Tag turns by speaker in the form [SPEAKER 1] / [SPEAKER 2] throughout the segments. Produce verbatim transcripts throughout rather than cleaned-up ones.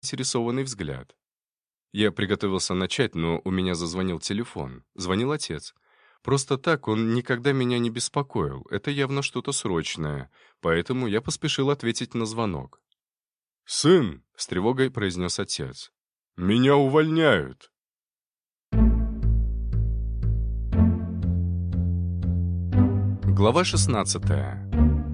[SPEAKER 1] заинтересованный взгляд. Я приготовился начать, но у меня зазвонил телефон. Звонил отец. Просто так он никогда меня не беспокоил. Это явно что-то срочное. Поэтому я поспешил ответить на звонок. «Сын!» — с тревогой произнес отец. «Меня увольняют!» Глава шестнадцатая.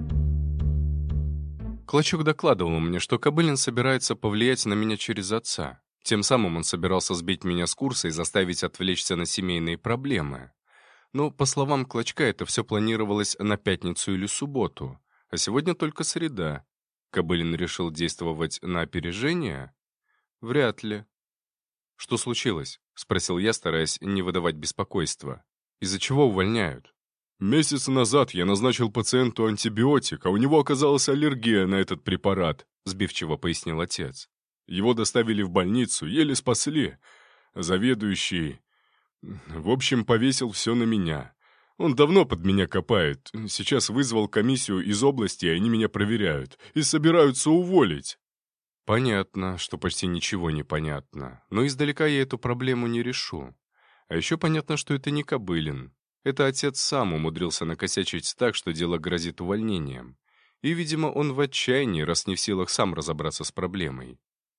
[SPEAKER 1] Клочок докладывал мне, что Кобылин собирается повлиять на меня через отца. Тем самым он собирался сбить меня с курса и заставить отвлечься на семейные проблемы. Но, по словам Клочка, это все планировалось на пятницу или субботу, а сегодня только среда. Кобылин решил действовать на опережение? Вряд ли. «Что случилось?» — спросил я, стараясь не выдавать беспокойства. «Из-за чего увольняют?» «Месяц назад я назначил пациенту антибиотик, а у него оказалась аллергия на этот препарат», — сбивчиво пояснил отец. «Его доставили в больницу, еле спасли. Заведующий... В общем, повесил все на меня. Он давно под меня копает. Сейчас вызвал комиссию из области, и они меня проверяют. И собираются уволить». Понятно, что почти ничего не понятно. Но издалека я эту проблему не решу. А еще понятно, что это не Кобылин. Это отец сам умудрился накосячить так, что дело грозит увольнением. И, видимо, он в отчаянии, раз не в силах сам разобраться с проблемой.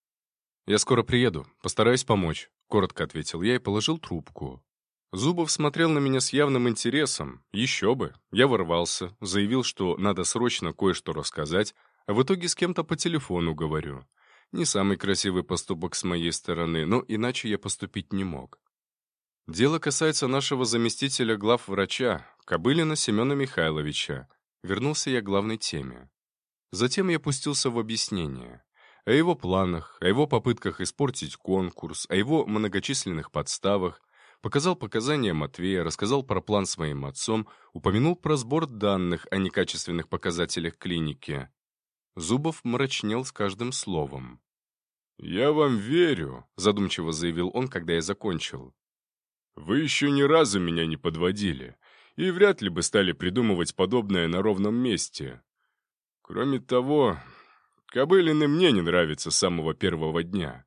[SPEAKER 1] «Я скоро приеду, постараюсь помочь», — коротко ответил я и положил трубку. Зубов смотрел на меня с явным интересом. Еще бы. Я ворвался, заявил, что надо срочно кое-что рассказать, а в итоге с кем-то по телефону говорю. Не самый красивый поступок с моей стороны, но иначе я поступить не мог. Дело касается нашего заместителя главврача, Кобылина Семена Михайловича. Вернулся я к главной теме. Затем я пустился в объяснение. О его планах, о его попытках испортить конкурс, о его многочисленных подставах. Показал показания Матвея, рассказал про план с моим отцом, упомянул про сбор данных о некачественных показателях клиники. Зубов мрачнел с каждым словом. «Я вам верю», — задумчиво заявил он, когда я закончил. «Вы еще ни разу меня не подводили, и вряд ли бы стали придумывать подобное на ровном месте. Кроме того, Кобылин и мне не нравится с самого первого дня.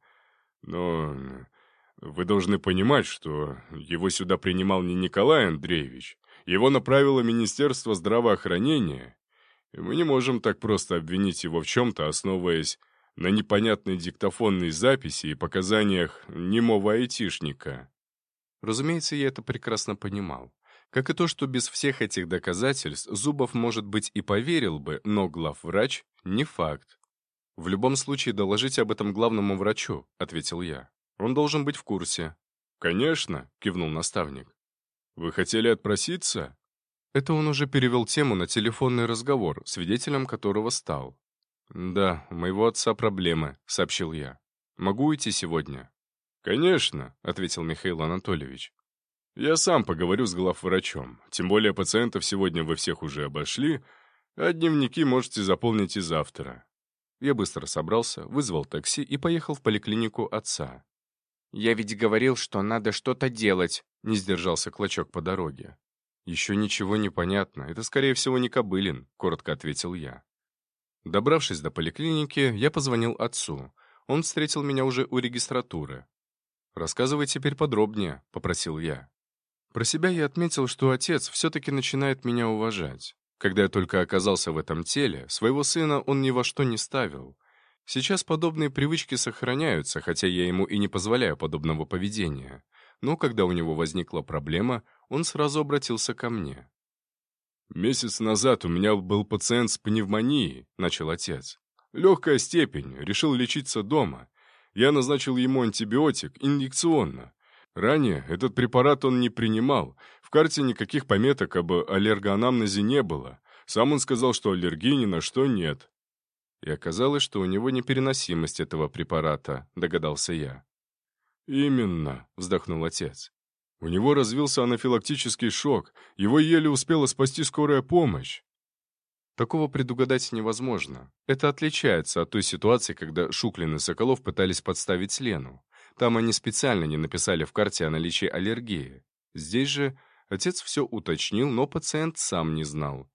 [SPEAKER 1] Но вы должны понимать, что его сюда принимал не Николай Андреевич, его направило Министерство здравоохранения, и мы не можем так просто обвинить его в чем-то, основываясь на непонятной диктофонной записи и показаниях немого айтишника». Разумеется, я это прекрасно понимал. Как и то, что без всех этих доказательств Зубов, может быть, и поверил бы, но главврач — не факт. «В любом случае доложите об этом главному врачу», — ответил я. «Он должен быть в курсе». «Конечно», — кивнул наставник. «Вы хотели отпроситься?» Это он уже перевел тему на телефонный разговор, свидетелем которого стал. «Да, у моего отца проблемы», — сообщил я. «Могу уйти сегодня?» «Конечно», — ответил Михаил Анатольевич. «Я сам поговорю с главврачом. Тем более пациентов сегодня вы всех уже обошли, а дневники можете заполнить и завтра». Я быстро собрался, вызвал такси и поехал в поликлинику отца. «Я ведь говорил, что надо что-то делать», — не сдержался Клочок по дороге. «Еще ничего не понятно. Это, скорее всего, не Кобылин», — коротко ответил я. Добравшись до поликлиники, я позвонил отцу. Он встретил меня уже у регистратуры. «Рассказывай теперь подробнее», — попросил я. Про себя я отметил, что отец все-таки начинает меня уважать. Когда я только оказался в этом теле, своего сына он ни во что не ставил. Сейчас подобные привычки сохраняются, хотя я ему и не позволяю подобного поведения. Но когда у него возникла проблема, он сразу обратился ко мне. «Месяц назад у меня был пациент с пневмонией», — начал отец. «Легкая степень, решил лечиться дома. Я назначил ему антибиотик инъекционно. Ранее этот препарат он не принимал, в карте никаких пометок об аллергоанамнезе не было. Сам он сказал, что аллергии ни на что нет». И оказалось, что у него непереносимость этого препарата, догадался я. «Именно», — вздохнул отец. «У него развился анафилактический шок, его еле успела спасти скорая помощь». Такого предугадать невозможно. Это отличается от той ситуации, когда Шуклин и Соколов пытались подставить Лену. Там они специально не написали в карте о наличии аллергии. Здесь же отец все уточнил, но пациент сам не знал.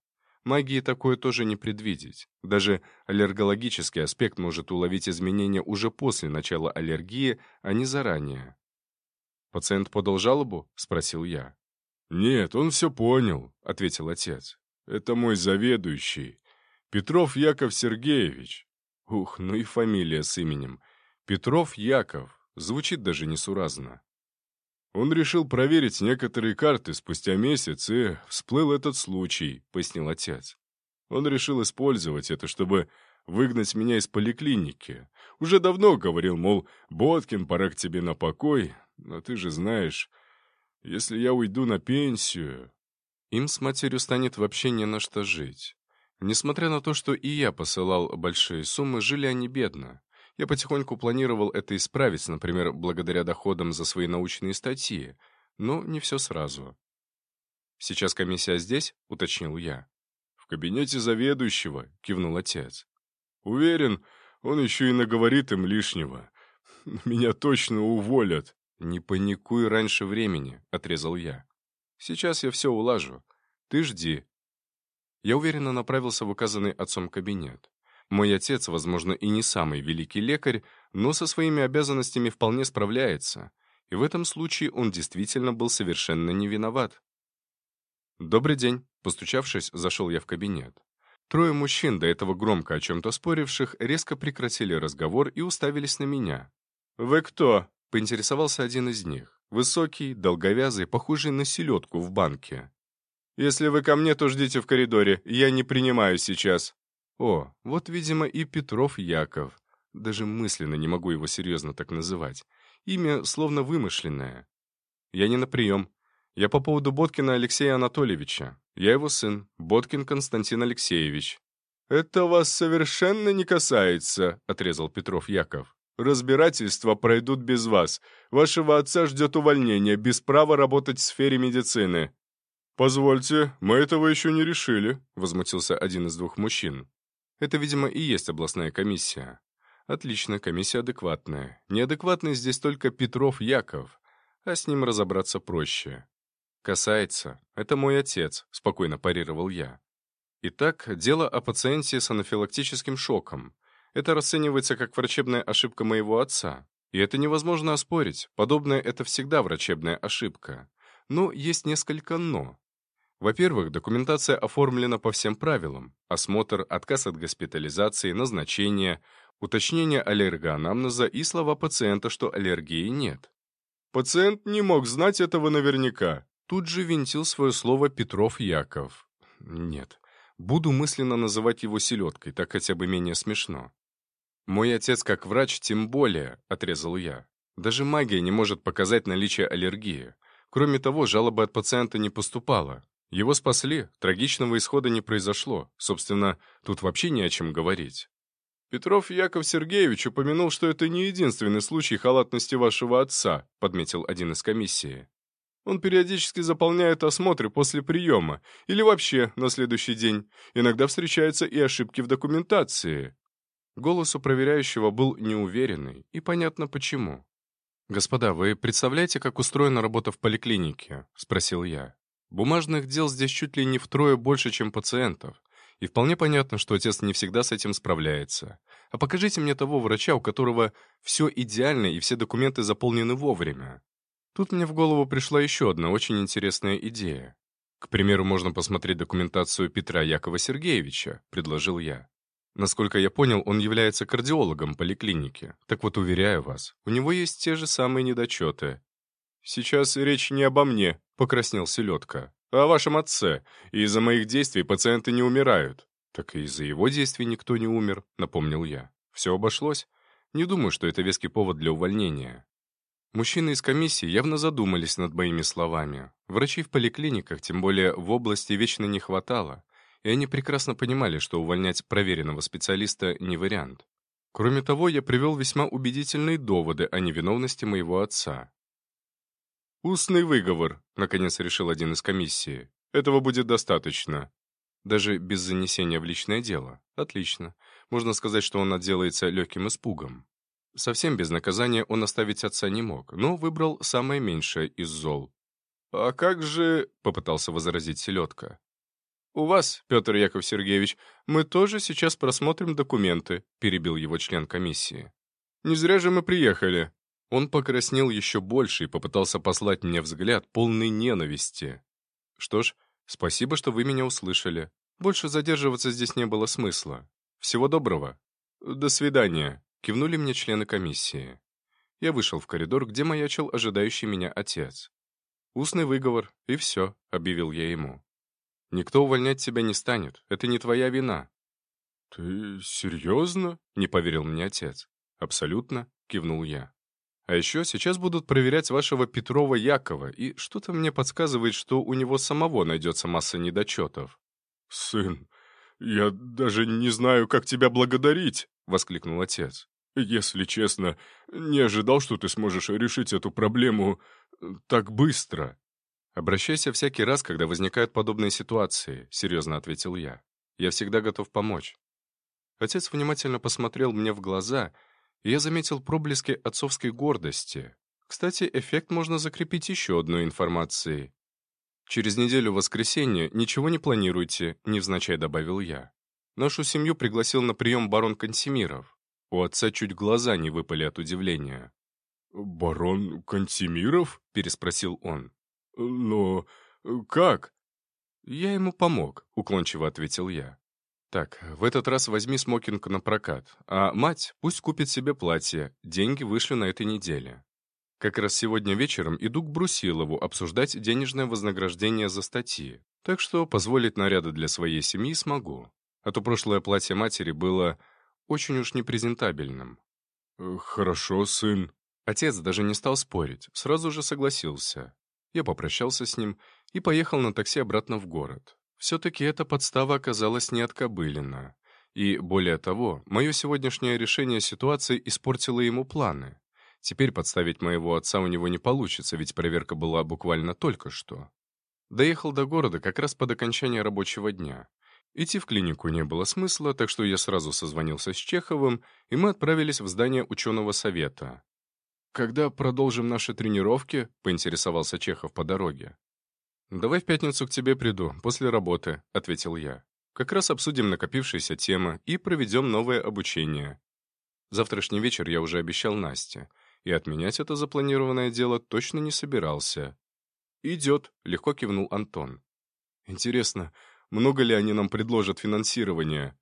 [SPEAKER 1] Магии такое тоже не предвидеть. Даже аллергологический аспект может уловить изменения уже после начала аллергии, а не заранее. «Пациент подал жалобу?» — спросил я. «Нет, он все понял», — ответил отец. «Это мой заведующий. Петров Яков Сергеевич». Ух, ну и фамилия с именем. Петров Яков. Звучит даже несуразно. «Он решил проверить некоторые карты спустя месяц, и всплыл этот случай», — пояснил отец. «Он решил использовать это, чтобы выгнать меня из поликлиники. Уже давно говорил, мол, Боткин, пора к тебе на покой, но ты же знаешь, если я уйду на пенсию...» Им с матерью станет вообще не на что жить. Несмотря на то, что и я посылал большие суммы, жили они бедно. Я потихоньку планировал это исправить, например, благодаря доходам за свои научные статьи, но не все сразу. «Сейчас комиссия здесь?» — уточнил я. «В кабинете заведующего», — кивнул отец. «Уверен, он еще и наговорит им лишнего. Меня точно уволят». «Не паникуй раньше времени», — отрезал я. «Сейчас я все улажу. Ты жди». Я уверенно направился в указанный отцом кабинет. Мой отец, возможно, и не самый великий лекарь, но со своими обязанностями вполне справляется. И в этом случае он действительно был совершенно не виноват. «Добрый день», — постучавшись, зашел я в кабинет. Трое мужчин, до этого громко о чем-то споривших, резко прекратили разговор и уставились на меня. «Вы кто?» — поинтересовался один из них. Высокий, долговязый, похожий на селедку в банке. «Если вы ко мне, то ждите в коридоре, я не принимаю сейчас». О, вот, видимо, и Петров Яков. Даже мысленно не могу его серьезно так называть. Имя словно вымышленное. Я не на прием. Я по поводу Боткина Алексея Анатольевича. Я его сын, Боткин Константин Алексеевич. «Это вас совершенно не касается», — отрезал Петров Яков. «Разбирательства пройдут без вас. Вашего отца ждет увольнение, без права работать в сфере медицины». «Позвольте, мы этого еще не решили», — возмутился один из двух мужчин. «Это, видимо, и есть областная комиссия». «Отлично, комиссия адекватная. Неадекватный здесь только Петров Яков, а с ним разобраться проще». «Касается. Это мой отец», — спокойно парировал я. Итак, дело о пациенте с анафилактическим шоком. Это расценивается как врачебная ошибка моего отца. И это невозможно оспорить. Подобное — это всегда врачебная ошибка. Но есть несколько «но». Во-первых, документация оформлена по всем правилам. Осмотр, отказ от госпитализации, назначение, уточнение аллергоанамнеза и слова пациента, что аллергии нет. «Пациент не мог знать этого наверняка», тут же винтил свое слово Петров Яков. Нет, буду мысленно называть его селедкой, так хотя бы менее смешно. «Мой отец как врач тем более», — отрезал я. «Даже магия не может показать наличие аллергии. Кроме того, жалобы от пациента не поступало. Его спасли, трагичного исхода не произошло. Собственно, тут вообще не о чем говорить». «Петров Яков Сергеевич упомянул, что это не единственный случай халатности вашего отца», подметил один из комиссии. «Он периодически заполняет осмотры после приема или вообще на следующий день. Иногда встречаются и ошибки в документации». Голос у проверяющего был неуверенный, и понятно почему. «Господа, вы представляете, как устроена работа в поликлинике?» — спросил я. «Бумажных дел здесь чуть ли не втрое больше, чем пациентов. И вполне понятно, что отец не всегда с этим справляется. А покажите мне того врача, у которого все идеально и все документы заполнены вовремя». Тут мне в голову пришла еще одна очень интересная идея. «К примеру, можно посмотреть документацию Петра Якова Сергеевича», — предложил я. Насколько я понял, он является кардиологом поликлиники. Так вот, уверяю вас, у него есть те же самые недочеты. «Сейчас речь не обо мне», — покраснел селедка, «а о вашем отце. И из-за моих действий пациенты не умирают». «Так и из-за его действий никто не умер», — напомнил я. «Все обошлось. Не думаю, что это веский повод для увольнения». Мужчины из комиссии явно задумались над моими словами. Врачей в поликлиниках, тем более в области, вечно не хватало. И они прекрасно понимали, что увольнять проверенного специалиста не вариант. Кроме того, я привел весьма убедительные доводы о невиновности моего отца. «Устный выговор», — наконец решил один из комиссии. «Этого будет достаточно». Даже без занесения в личное дело. Отлично. Можно сказать, что он отделается легким испугом. Совсем без наказания он оставить отца не мог, но выбрал самое меньшее из зол. «А как же...» — попытался возразить селедка. «У вас, Петр Яков Сергеевич, мы тоже сейчас просмотрим документы», перебил его член комиссии. «Не зря же мы приехали». Он покраснел еще больше и попытался послать мне взгляд полный ненависти. «Что ж, спасибо, что вы меня услышали. Больше задерживаться здесь не было смысла. Всего доброго». «До свидания», — кивнули мне члены комиссии. Я вышел в коридор, где маячил ожидающий меня отец. «Устный выговор, и все», — объявил я ему. «Никто увольнять тебя не станет, это не твоя вина». «Ты серьезно?» — не поверил мне отец. «Абсолютно», — кивнул я. «А еще сейчас будут проверять вашего Петрова-Якова, и что-то мне подсказывает, что у него самого найдется масса недочетов». «Сын, я даже не знаю, как тебя благодарить», — воскликнул отец. «Если честно, не ожидал, что ты сможешь решить эту проблему э, так быстро». «Обращайся всякий раз, когда возникают подобные ситуации», — серьезно ответил я. «Я всегда готов помочь». Отец внимательно посмотрел мне в глаза, и я заметил проблески отцовской гордости. Кстати, эффект можно закрепить еще одной информацией. «Через неделю в воскресенье ничего не планируйте», — невзначай добавил я. Нашу семью пригласил на прием барон Кантемиров. У отца чуть глаза не выпали от удивления. «Барон Кантемиров?» — переспросил он. «Но как?» «Я ему помог», — уклончиво ответил я. «Так, в этот раз возьми смокинг на прокат, а мать пусть купит себе платье, деньги вышлю на этой неделе. Как раз сегодня вечером иду к Брусилову обсуждать денежное вознаграждение за статьи, так что позволить наряды для своей семьи смогу. А то прошлое платье матери было очень уж непрезентабельным». «Э, «Хорошо, сын». Отец даже не стал спорить, сразу же согласился. Я попрощался с ним и поехал на такси обратно в город. Все-таки эта подстава оказалась не от Кобылина. И, более того, мое сегодняшнее решение ситуации испортило ему планы. Теперь подставить моего отца у него не получится, ведь проверка была буквально только что. Доехал до города как раз под окончание рабочего дня. Идти в клинику не было смысла, так что я сразу созвонился с Чеховым, и мы отправились в здание ученого совета. «Когда продолжим наши тренировки?» — поинтересовался Чехов по дороге. «Давай в пятницу к тебе приду, после работы», — ответил я. «Как раз обсудим накопившиеся темы и проведем новое обучение». Завтрашний вечер я уже обещал Насте, и отменять это запланированное дело точно не собирался. «Идет», — легко кивнул Антон. «Интересно, много ли они нам предложат финансирования?»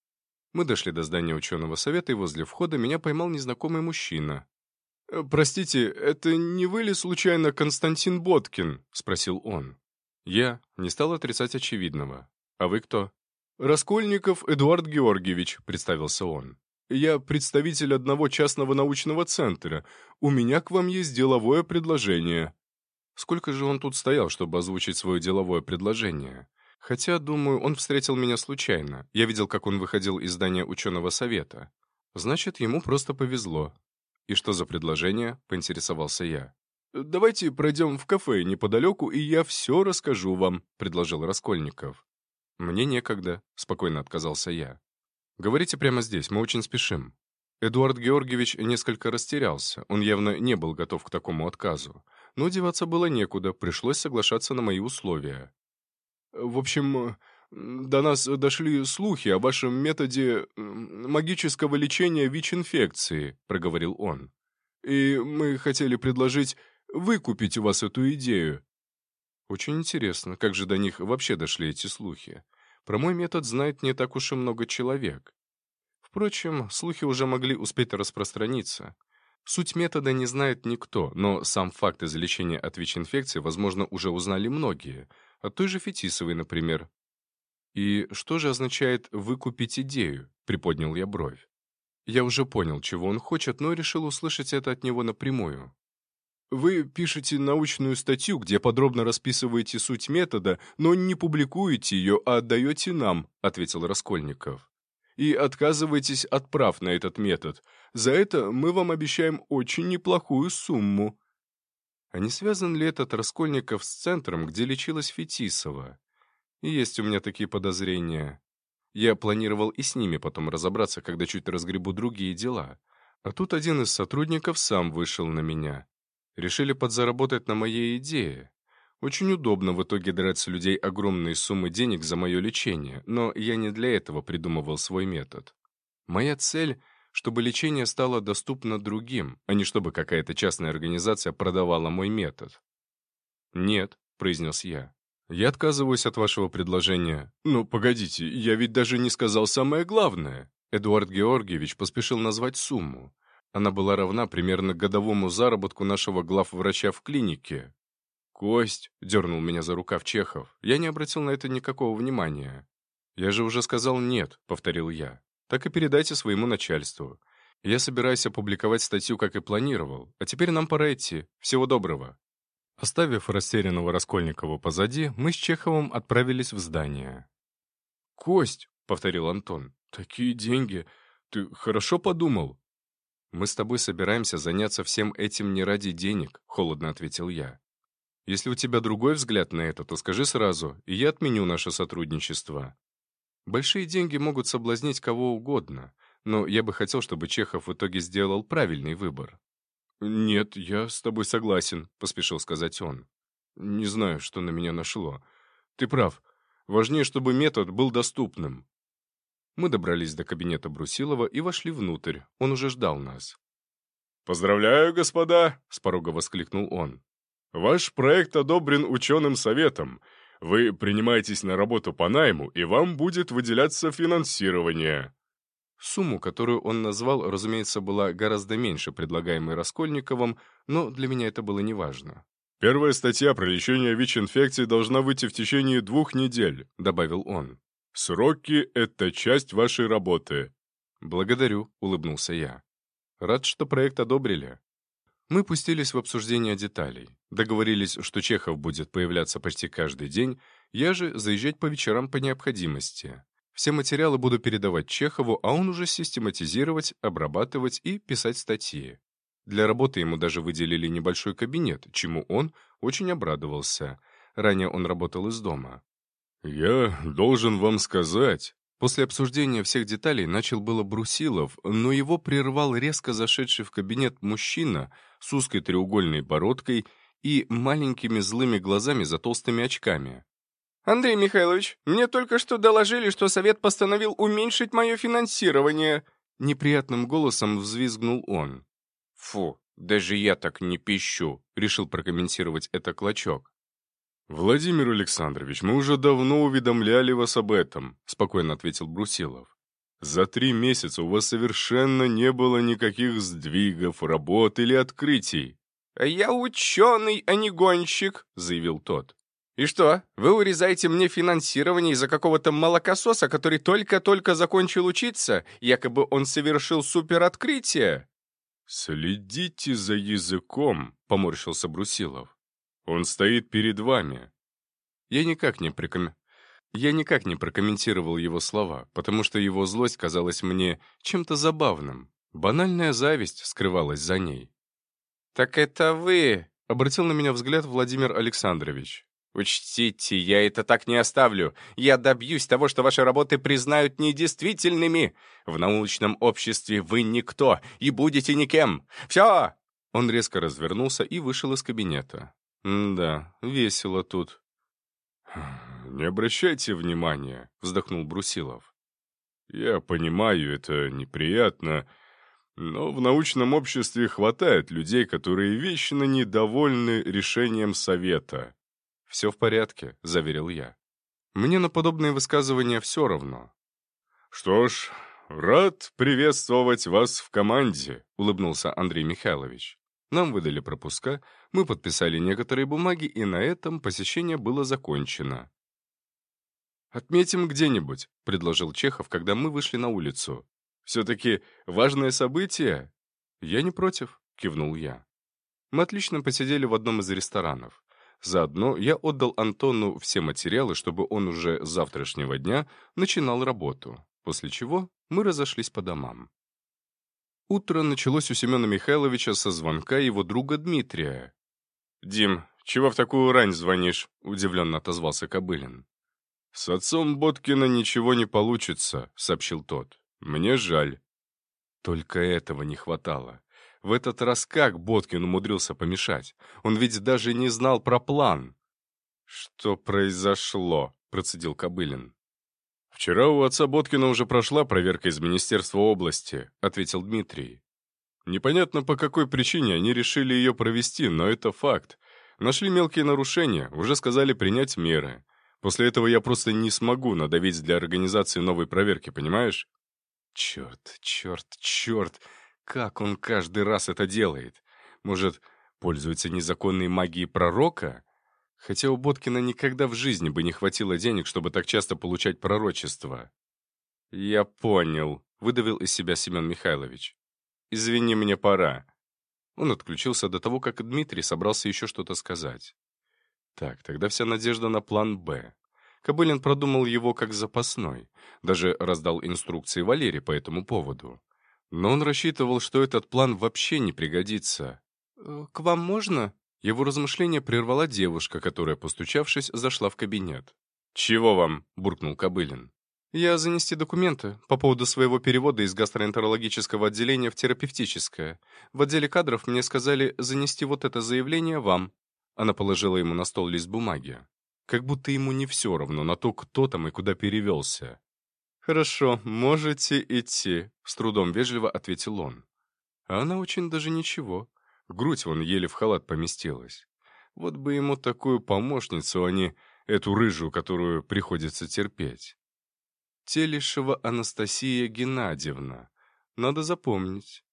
[SPEAKER 1] Мы дошли до здания ученого совета, и возле входа меня поймал незнакомый мужчина. «Простите, это не вы ли, случайно, Константин Боткин?» — спросил он. Я не стал отрицать очевидного. «А вы кто?» «Раскольников Эдуард Георгиевич», — представился он. «Я представитель одного частного научного центра. У меня к вам есть деловое предложение». Сколько же он тут стоял, чтобы озвучить свое деловое предложение? Хотя, думаю, он встретил меня случайно. Я видел, как он выходил из здания ученого совета. Значит, ему просто повезло. «И что за предложение?» — поинтересовался я. «Давайте пройдем в кафе неподалеку, и я все расскажу вам», — предложил Раскольников. «Мне некогда», — спокойно отказался я. «Говорите прямо здесь, мы очень спешим». Эдуард Георгиевич несколько растерялся, он явно не был готов к такому отказу. Но деваться было некуда, пришлось соглашаться на мои условия. «В общем, до нас дошли слухи о вашем методе магического лечения ВИЧ-инфекции», — проговорил он. «И мы хотели предложить выкупить у вас эту идею». Очень интересно, как же до них вообще дошли эти слухи. Про мой метод знает не так уж и много человек. Впрочем, слухи уже могли успеть распространиться. Суть метода не знает никто, но сам факт излечения от ВИЧ-инфекции, возможно, уже узнали многие, от той же Фетисовой, например. «И что же означает «выкупить идею»?» — приподнял я бровь. Я уже понял, чего он хочет, но решил услышать это от него напрямую. «Вы пишете научную статью, где подробно расписываете суть метода, но не публикуете ее, а отдаете нам», — ответил Раскольников. «И отказываетесь от прав на этот метод. За это мы вам обещаем очень неплохую сумму». А не связан ли этот Раскольников с центром, где лечилась Фетисова? И есть у меня такие подозрения. Я планировал и с ними потом разобраться, когда чуть разгребу другие дела. А тут один из сотрудников сам вышел на меня. Решили подзаработать на моей идее. Очень удобно в итоге драть с людей огромные суммы денег за мое лечение, но я не для этого придумывал свой метод. Моя цель — чтобы лечение стало доступно другим, а не чтобы какая-то частная организация продавала мой метод. «Нет», — произнес я. «Я отказываюсь от вашего предложения». «Ну, погодите, я ведь даже не сказал самое главное». Эдуард Георгиевич поспешил назвать сумму. Она была равна примерно годовому заработку нашего главврача в клинике. «Кость», — дернул меня за рукав Чехов, я не обратил на это никакого внимания. «Я же уже сказал «нет», — повторил я. «Так и передайте своему начальству. Я собираюсь опубликовать статью, как и планировал, а теперь нам пора идти. Всего доброго». Оставив растерянного Раскольникова позади, мы с Чеховым отправились в здание. «Кость», — повторил Антон, — «такие деньги. Ты хорошо подумал?» «Мы с тобой собираемся заняться всем этим не ради денег», — холодно ответил я. «Если у тебя другой взгляд на это, то скажи сразу, и я отменю наше сотрудничество. Большие деньги могут соблазнить кого угодно, но я бы хотел, чтобы Чехов в итоге сделал правильный выбор». «Нет, я с тобой согласен», — поспешил сказать он. «Не знаю, что на меня нашло. Ты прав. Важнее, чтобы метод был доступным». Мы добрались до кабинета Брусилова и вошли внутрь. Он уже ждал нас.
[SPEAKER 2] «Поздравляю, господа!» — с порога воскликнул он. «Ваш проект одобрен ученым советом. Вы принимаетесь на работу по найму, и вам будет выделяться финансирование».
[SPEAKER 1] Сумму, которую он назвал, разумеется, была гораздо меньше предлагаемой Раскольниковым, но для меня это было неважно.
[SPEAKER 2] «Первая статья про лечение ВИЧ-инфекции должна выйти в течение двух недель», — добавил он. «Сроки — это часть вашей работы».
[SPEAKER 1] «Благодарю», — улыбнулся я. «Рад, что проект одобрили». Мы пустились в обсуждение деталей. Договорились, что Чехов будет появляться почти каждый день, я же заезжать по вечерам по необходимости. Все материалы буду передавать Чехову, а он уже систематизировать, обрабатывать и писать статьи. Для работы ему даже выделили небольшой кабинет, чему он очень обрадовался. Ранее он работал из дома.
[SPEAKER 2] «Я должен вам сказать...»
[SPEAKER 1] После обсуждения всех деталей начал было Брусилов, но его прервал резко зашедший в кабинет мужчина с узкой треугольной бородкой и маленькими злыми глазами за толстыми очками.
[SPEAKER 3] «Андрей Михайлович, мне только что доложили, что Совет постановил уменьшить мое финансирование»,
[SPEAKER 1] неприятным голосом взвизгнул он. «Фу, даже я так не пищу», — решил прокомментировать это Клочок.
[SPEAKER 2] «Владимир Александрович, мы уже давно уведомляли вас об этом», — спокойно ответил Брусилов. «За три месяца у вас совершенно не было никаких сдвигов, работ или открытий».
[SPEAKER 3] «А я ученый, а не гонщик», — заявил тот. «И что, вы урезаете мне финансирование из-за какого-то молокососа, который только-только закончил учиться, якобы он совершил супероткрытие?»
[SPEAKER 2] «Следите за языком», — поморщился Брусилов. «Он стоит перед вами».
[SPEAKER 1] Я никак не приком... Я никак не прокомментировал его слова, потому что его злость казалась мне чем-то забавным. Банальная зависть скрывалась за ней.
[SPEAKER 3] «Так это вы»,
[SPEAKER 1] — обратил на меня взгляд Владимир Александрович.
[SPEAKER 3] «Учтите, я это так не оставлю. Я добьюсь того, что ваши работы признают недействительными. В научном обществе вы никто и будете никем. Все!»
[SPEAKER 1] Он резко развернулся и вышел из кабинета. «Да, весело тут».
[SPEAKER 2] «Не обращайте внимания», — вздохнул Брусилов. «Я понимаю, это неприятно, но в научном обществе хватает людей, которые вечно недовольны решением совета».
[SPEAKER 1] «Все в порядке», — заверил я. «Мне на подобные высказывания все равно».
[SPEAKER 2] «Что ж, рад приветствовать вас в команде», — улыбнулся Андрей Михайлович.
[SPEAKER 1] Нам выдали пропуска, мы подписали некоторые бумаги, и на этом посещение было закончено. «Отметим где-нибудь», — предложил Чехов, когда мы вышли на улицу. «Все-таки важное событие». «Я не против», — кивнул я. Мы отлично посидели в одном из ресторанов. Заодно я отдал Антону все материалы, чтобы он уже с завтрашнего дня начинал работу, после чего мы разошлись по домам. Утро началось у Семена Михайловича со звонка его друга Дмитрия. «Дим, чего в такую рань звонишь?» — удивленно отозвался Кобылин.
[SPEAKER 2] «С отцом Боткина ничего не получится», — сообщил тот. «Мне жаль».
[SPEAKER 1] Только этого не хватало. В этот раз как Боткин умудрился помешать? Он ведь даже не знал про план.
[SPEAKER 2] «Что произошло?» — процедил Кобылин. «Вчера у отца Боткина уже прошла проверка из Министерства области», — ответил Дмитрий. «Непонятно, по какой причине они решили ее провести, но это факт. Нашли мелкие нарушения, уже сказали принять меры. После этого я просто не смогу надавить для организации новой проверки, понимаешь?»
[SPEAKER 1] Черт, черт, черт, как он каждый раз это делает? Может, пользуется незаконной магией пророка? Хотя у Боткина никогда в жизни бы не хватило денег, чтобы так часто получать пророчество. «Я понял», — выдавил из себя Семен Михайлович. «Извини, мне пора». Он отключился до того, как Дмитрий собрался еще что-то сказать. Так, тогда вся надежда на план «Б». Кобылин продумал его как запасной, даже раздал инструкции Валере по этому поводу. Но он рассчитывал, что этот план вообще не пригодится. «Э, «К вам можно?» Его размышление прервала девушка, которая, постучавшись, зашла в кабинет.
[SPEAKER 2] «Чего вам?» —
[SPEAKER 1] буркнул Кобылин. «Я занести документы по поводу своего перевода из гастроэнтерологического отделения в терапевтическое. В отделе кадров мне сказали занести вот это заявление вам». Она положила ему на стол лист бумаги. Как будто ему не все равно на то, кто там и куда перевелся. «Хорошо, можете идти», — с трудом вежливо ответил он. А она очень даже ничего. Грудь вон еле в халат поместилась. Вот бы ему такую помощницу, а не эту рыжую, которую приходится терпеть. Телешева Анастасия Геннадьевна. Надо запомнить.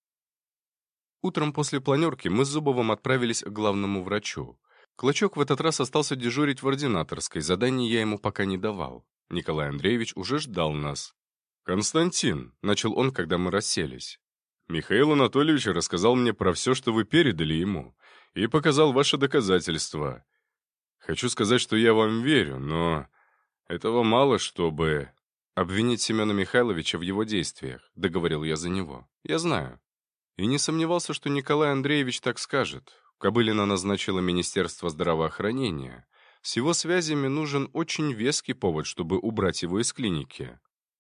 [SPEAKER 1] Утром после планерки мы с Зубовым отправились к главному врачу. Клочок в этот раз остался дежурить в ординаторской, заданий я ему пока не давал. Николай Андреевич уже ждал нас.
[SPEAKER 2] «Константин», — начал он, когда мы расселись, «Михаил Анатольевич рассказал мне про все, что вы передали ему, и показал ваши доказательства. Хочу сказать, что я вам верю, но этого мало, чтобы...»
[SPEAKER 1] «Обвинить Семена Михайловича в его действиях», — договорил я за него. «Я знаю». И не сомневался, что Николай Андреевич так скажет. Кобылина назначила Министерство здравоохранения. С его связями нужен очень веский повод, чтобы убрать его из клиники.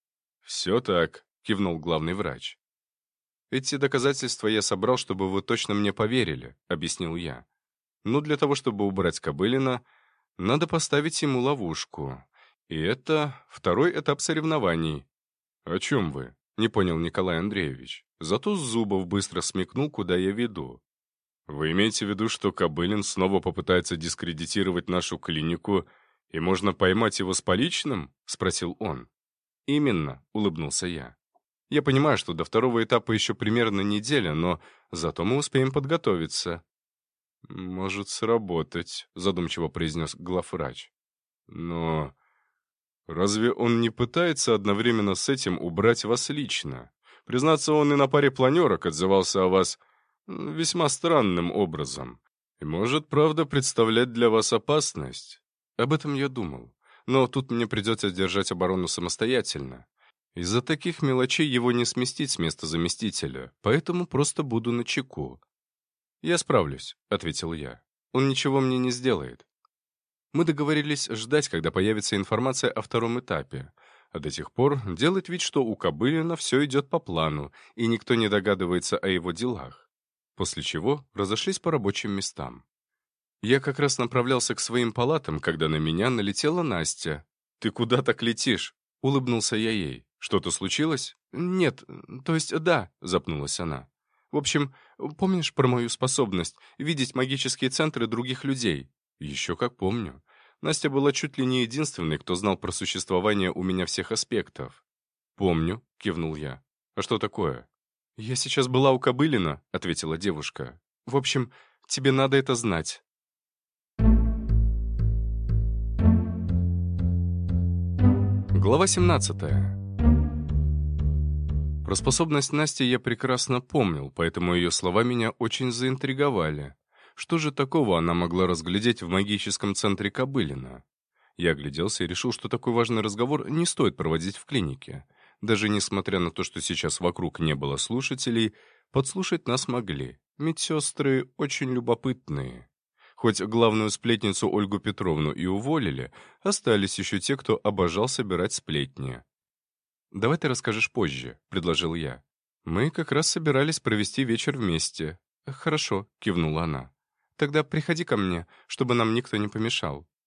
[SPEAKER 2] «Все так», —
[SPEAKER 1] кивнул главный врач. «Эти доказательства я собрал, чтобы вы точно мне поверили», — объяснил я. «Но для того, чтобы убрать Кобылина, надо поставить ему ловушку. И это второй этап соревнований».
[SPEAKER 2] «О чем вы?»
[SPEAKER 1] — не понял Николай Андреевич. Зато Зубов быстро смекнул, куда я веду.
[SPEAKER 2] «Вы имеете в виду, что Кобылин снова попытается дискредитировать нашу клинику, и можно поймать его с поличным?» — спросил он.
[SPEAKER 1] «Именно», — улыбнулся я. «Я понимаю, что до второго этапа еще примерно неделя, но зато мы успеем подготовиться».
[SPEAKER 2] «Может сработать», — задумчиво произнес главврач. «Но разве он не пытается одновременно с этим убрать вас лично? Признаться, он и на паре планерок отзывался о вас весьма странным образом. И может, правда, представлять для вас опасность?»
[SPEAKER 1] Об этом я думал. Но тут мне придется держать оборону самостоятельно. Из-за таких мелочей его не сместить с места заместителя, поэтому просто буду начеку. «Я справлюсь», — ответил я. «Он ничего мне не сделает». Мы договорились ждать, когда появится информация о втором этапе, а до тех пор делать вид, что у Кобылина все идет по плану, и никто не догадывается о его делах. После чего разошлись по рабочим местам. Я как раз направлялся к своим палатам, когда на меня налетела Настя. «Ты куда так летишь?» — улыбнулся я ей. «Что-то случилось?» «Нет, то есть да», — запнулась она. «В общем, помнишь про мою способность видеть магические центры других людей?» «Еще как помню. Настя была чуть ли не единственной, кто знал про существование у меня всех аспектов». «Помню», — кивнул я. «А что такое?» «Я сейчас была у Кобылина», — ответила девушка. «В общем, тебе надо это знать». Глава семнадцатая. Про способность Насти я прекрасно помнил, поэтому ее слова меня очень заинтриговали. Что же такого она могла разглядеть в магическом центре Кобылина? Я огляделся и решил, что такой важный разговор не стоит проводить в клинике. Даже несмотря на то, что сейчас вокруг не было слушателей, подслушать нас могли. Медсестры очень любопытные. Хоть главную сплетницу Ольгу Петровну и уволили, остались еще те, кто обожал собирать сплетни. «Давай ты расскажешь позже», — предложил я. «Мы как раз собирались провести вечер вместе». «Хорошо», — кивнула она. «Тогда приходи ко мне, чтобы нам никто не помешал».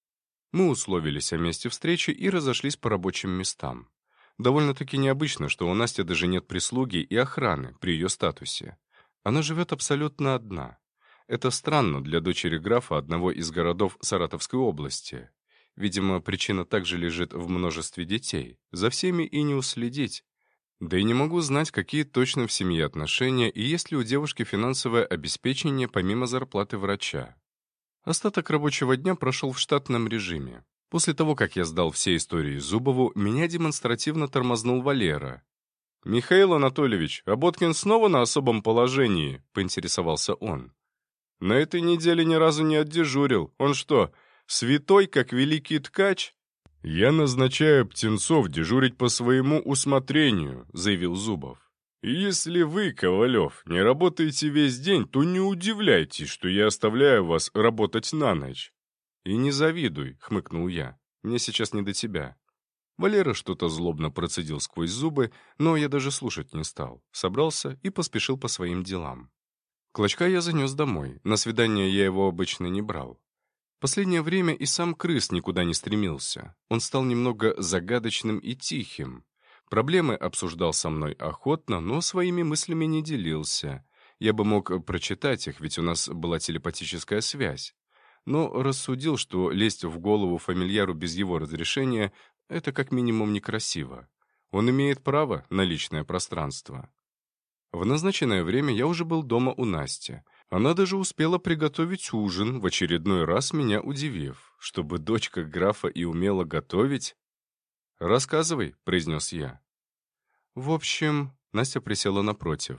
[SPEAKER 1] Мы условились о месте встречи и разошлись по рабочим местам. Довольно-таки необычно, что у Насти даже нет прислуги и охраны при ее статусе. Она живет абсолютно одна. Это странно для дочери графа одного из городов Саратовской области. Видимо, причина также лежит в множестве детей. За всеми и не уследить. Да и не могу знать, какие точно в семье отношения и есть ли у девушки финансовое обеспечение помимо зарплаты врача. Остаток рабочего дня прошел в штатном режиме. После того, как я сдал все истории Зубову, меня демонстративно тормознул Валера. «Михаил Анатольевич, а Боткин снова на особом положении?» — поинтересовался он. «На этой неделе ни разу не отдежурил. Он что, святой, как великий ткач?»
[SPEAKER 2] «Я назначаю птенцов дежурить по своему усмотрению», — заявил Зубов. «И если вы, Ковалев, не работаете весь день, то не удивляйтесь, что я оставляю вас работать на ночь».
[SPEAKER 1] «И не завидуй», — хмыкнул я. «Мне сейчас не до тебя». Валера что-то злобно процедил сквозь зубы, но я даже слушать не стал. Собрался и поспешил по своим делам. Клочка я занес домой. На свидание я его обычно не брал. Последнее время и сам крыс никуда не стремился. Он стал немного загадочным и тихим. Проблемы обсуждал со мной охотно, но своими мыслями не делился. Я бы мог прочитать их, ведь у нас была телепатическая связь. Но рассудил, что лезть в голову фамильяру без его разрешения — это как минимум некрасиво. Он имеет право на личное пространство. В назначенное время я уже был дома у Насти. Она даже успела приготовить ужин, в очередной раз меня удивив. Чтобы дочка графа и умела готовить... «Рассказывай», — произнес я. В общем, Настя присела напротив.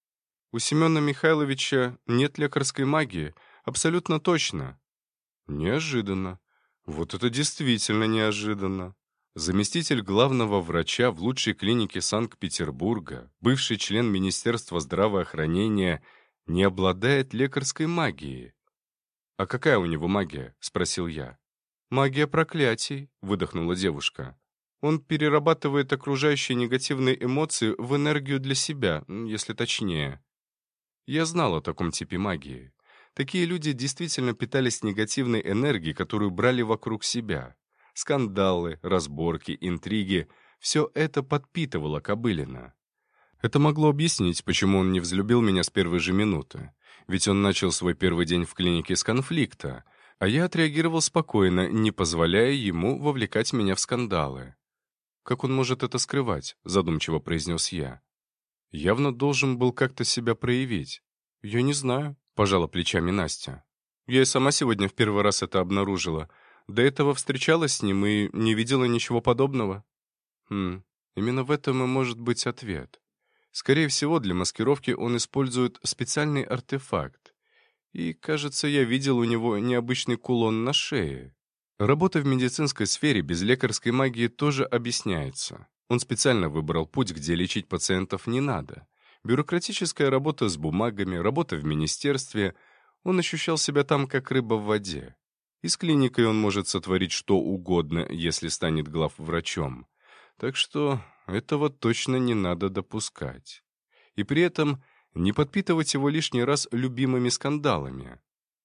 [SPEAKER 1] «У Семена Михайловича нет лекарской магии, абсолютно точно». Неожиданно. Вот это действительно неожиданно. Заместитель главного врача в лучшей клинике Санкт-Петербурга, бывший член Министерства здравоохранения, не обладает лекарской магией. «А какая у него магия?» — спросил я. «Магия проклятий», — выдохнула девушка. «Он перерабатывает окружающие негативные эмоции в энергию для себя, если точнее». Я знал о таком типе магии. Такие люди действительно питались негативной энергией, которую брали вокруг себя. Скандалы, разборки, интриги — все это подпитывало Кобылина. Это могло объяснить, почему он не взлюбил меня с первой же минуты. Ведь он начал свой первый день в клинике с конфликта, а я отреагировал спокойно, не позволяя ему вовлекать меня в скандалы. «Как он может это скрывать?» — задумчиво произнес я. «Явно должен был как-то себя проявить». «Я не знаю», — пожала плечами Настя. «Я и сама сегодня в первый раз это обнаружила. До этого встречалась с ним и не видела ничего подобного». «Хм, именно в этом и может быть ответ. Скорее всего, для маскировки он использует специальный артефакт. И, кажется, я видел у него необычный кулон на шее. Работа в медицинской сфере без лекарской магии тоже объясняется. Он специально выбрал путь, где лечить пациентов не надо. Бюрократическая работа с бумагами, работа в министерстве. Он ощущал себя там, как рыба в воде. И с клиникой он может сотворить что угодно, если станет главврачом. Так что этого точно не надо допускать. И при этом не подпитывать его лишний раз любимыми скандалами.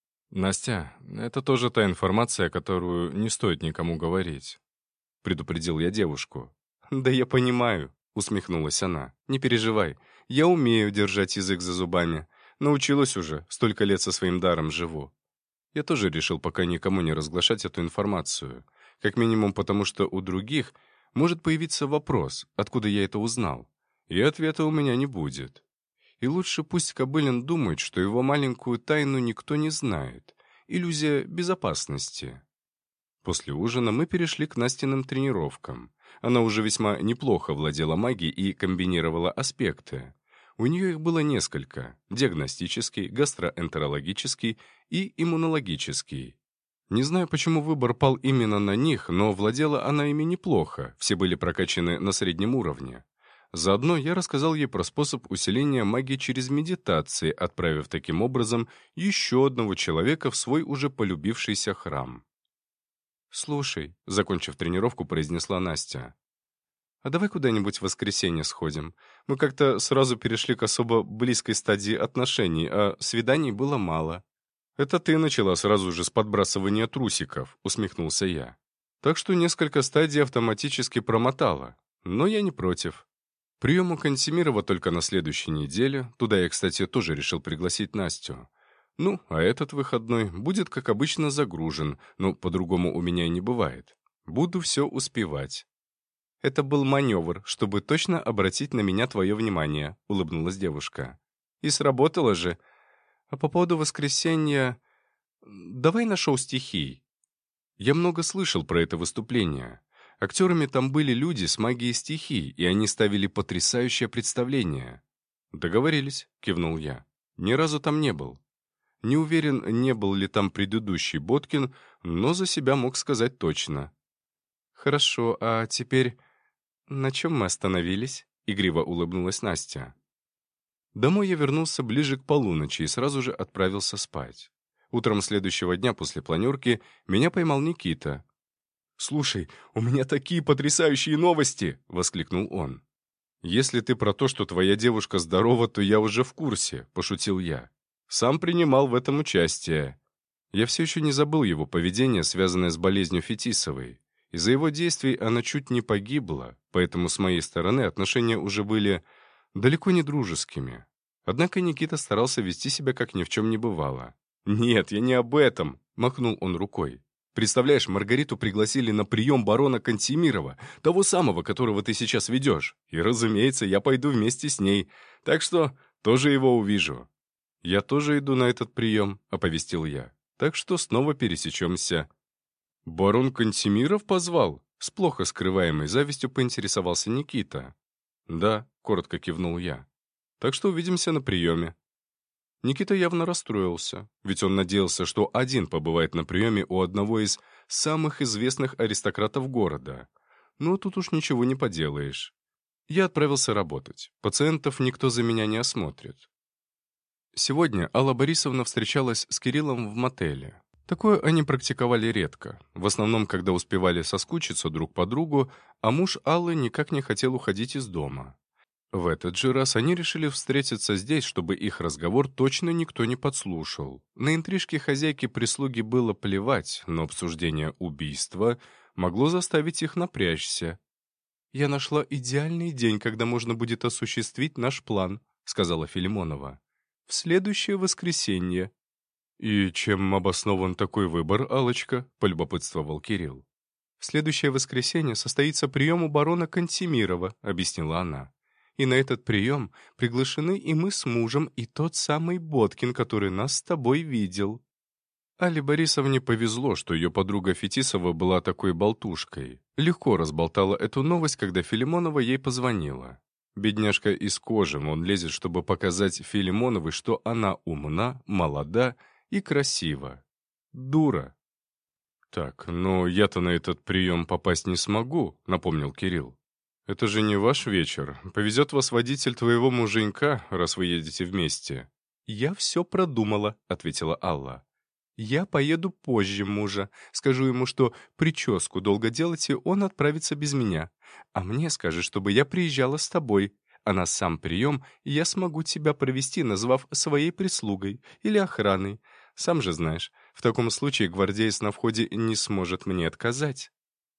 [SPEAKER 1] «Настя, это тоже та информация, которую не стоит никому говорить», — предупредил я девушку. «Да я понимаю», — усмехнулась она. «Не переживай, я умею держать язык за зубами. Научилась уже, столько лет со своим даром живу». Я тоже решил пока никому не разглашать эту информацию. Как минимум потому, что у других может появиться вопрос, откуда я это узнал. И ответа у меня не будет. И лучше пусть Кобылин думает, что его маленькую тайну никто не знает. Иллюзия безопасности. После ужина мы перешли к Настиным тренировкам. Она уже весьма неплохо владела магией и комбинировала аспекты. У нее их было несколько — диагностический, гастроэнтерологический и иммунологический. Не знаю, почему выбор пал именно на них, но владела она ими неплохо, все были прокачаны на среднем уровне. Заодно я рассказал ей про способ усиления магии через медитации, отправив таким образом еще одного человека в свой уже полюбившийся храм. «Слушай», — закончив тренировку, произнесла Настя, «а давай куда-нибудь в воскресенье сходим? Мы как-то сразу перешли к особо близкой стадии отношений, а свиданий было мало». «Это ты начала сразу же с подбрасывания трусиков», — усмехнулся я. «Так что несколько стадий автоматически промотала. Но я не против. Прием у Кантемирова только на следующей неделе. Туда я, кстати, тоже решил пригласить Настю. Ну, а этот выходной будет, как обычно, загружен, но по-другому у меня и не бывает. Буду все успевать». «Это был маневр, чтобы точно обратить на меня твое внимание», — улыбнулась девушка. «И сработало же. А по поводу воскресенья... Давай на шоу стихий». Я много слышал про это выступление. Актерами там были люди с магией стихий, и они ставили потрясающее представление. «Договорились», — кивнул я. «Ни разу там не был. Не уверен, не был ли там предыдущий Боткин, но за себя мог сказать точно». «Хорошо, а теперь на чем мы остановились?» — игриво улыбнулась Настя. Домой я вернулся ближе к полуночи и сразу же отправился спать. Утром следующего дня после планерки меня поймал Никита. «Слушай, у меня такие потрясающие новости!» — воскликнул он. «Если ты про то, что твоя девушка здорова, то я уже в курсе», — пошутил я. Сам принимал в этом участие. Я все еще не забыл его поведение, связанное с болезнью Фетисовой. Из-за его действий она чуть не погибла, поэтому с моей стороны отношения уже были далеко не дружескими. Однако Никита старался вести себя, как ни в чем не бывало. «Нет, я не об этом», — махнул он рукой. «Представляешь, Маргариту пригласили на прием барона Кантемирова, того самого, которого ты сейчас ведешь. И, разумеется, я пойду вместе с ней, так что тоже его увижу». «Я тоже иду на этот прием», — оповестил я. «Так что снова пересечемся». «Барон Кантемиров позвал?» — с плохо скрываемой завистью поинтересовался Никита. «Да», — коротко кивнул я. «Так что увидимся на приеме». Никита явно расстроился, ведь он надеялся, что один побывает на приеме у одного из самых известных аристократов города. Но тут уж ничего не поделаешь. Я отправился работать. Пациентов никто за меня не осмотрит. Сегодня Алла Борисовна встречалась с Кириллом в мотеле. Такое они практиковали редко, в основном, когда успевали соскучиться друг по другу, а муж Аллы никак не хотел уходить из дома. В этот же раз они решили встретиться здесь, чтобы их разговор точно никто не подслушал. На интрижки хозяйки-прислуги было плевать, но обсуждение убийства могло заставить их напрячься. «Я нашла идеальный день, когда можно будет осуществить наш план», — сказала Филимонова. «В следующее воскресенье». «И чем обоснован такой выбор, Аллочка?» — полюбопытствовал Кирилл. «В следующее воскресенье состоится прием у барона Кантемирова», — объяснила она. «И на этот прием приглашены и мы с мужем, и тот самый Боткин, который нас с тобой видел». Алле Борисовне повезло, что ее подруга Фетисова была такой болтушкой. Легко разболтала эту новость, когда Филимонова ей позвонила. Бедняжка из кожи, он лезет, чтобы показать Филимоновой, что она умна, молода и красива. Дура. «Так, но я-то на этот прием попасть не смогу», — напомнил Кирилл. «Это же не ваш вечер. Повезет вас водитель твоего муженька, раз вы едете вместе». «Я все продумала», — ответила Алла. «Я поеду позже мужа. Скажу ему, что прическу долго делать, и он отправится без меня. А мне скажи, чтобы я приезжала с тобой. А на сам прием я смогу тебя провести, назвав своей прислугой или охраной. Сам же знаешь, в таком случае гвардеец на входе не сможет мне отказать».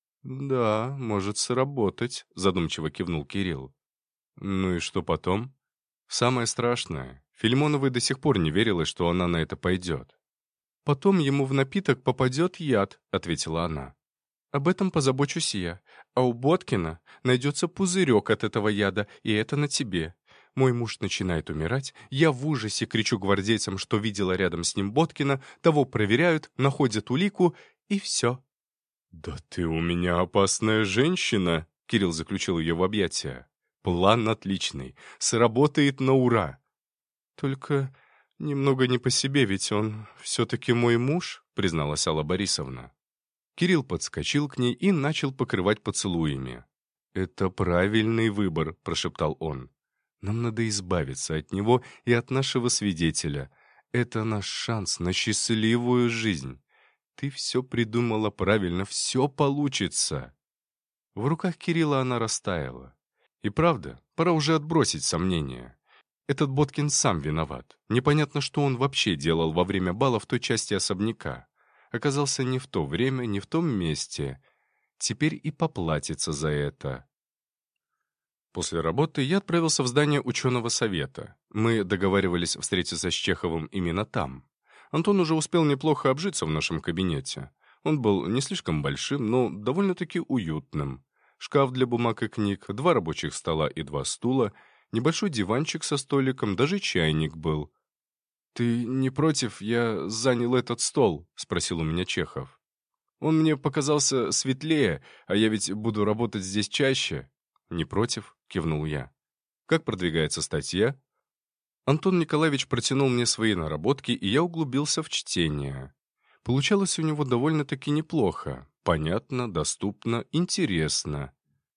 [SPEAKER 1] «Да, может сработать», — задумчиво кивнул Кирилл. «Ну и что потом?» «Самое страшное. Филимоновой до сих пор не верилось, что она на это пойдет». «Потом ему в напиток попадет яд», — ответила она. «Об этом позабочусь я. А у Боткина найдется пузырек от этого яда, и это на тебе. Мой муж начинает умирать, я в ужасе кричу гвардейцам, что видела рядом с ним Боткина, того проверяют, находят улику, и все». «Да ты у меня опасная женщина», — Кирилл заключил ее в объятия. «План отличный, сработает на ура». «Только немного не по себе, ведь он все-таки мой муж», — призналась Алла Борисовна. Кирилл подскочил к ней и начал покрывать поцелуями. «Это правильный выбор», — прошептал он. «Нам надо избавиться от него и от нашего свидетеля. Это наш шанс на счастливую жизнь. Ты все придумала правильно, все получится». В руках Кирилла она растаяла. И правда, пора уже отбросить сомнения. Этот Боткин сам виноват. Непонятно, что он вообще делал во время бала в той части особняка. Оказался не в то время, не в том месте. Теперь и поплатится за это. После работы я отправился в здание ученого совета. Мы договаривались встретиться с Чеховым именно там. Антон уже успел неплохо обжиться в нашем кабинете. Он был не слишком большим, но довольно-таки уютным. Шкаф для бумаг и книг, два рабочих стола и два стула, небольшой диванчик со столиком, даже чайник был. «Ты не против, я занял этот стол?» — спросил у меня Чехов. «Он мне показался светлее, а я ведь буду работать здесь чаще». «Не против?» — кивнул я. «Как продвигается статья?» Антон Николаевич протянул мне свои наработки, и я углубился в чтение. Получалось у него довольно-таки неплохо. Понятно, доступно, интересно.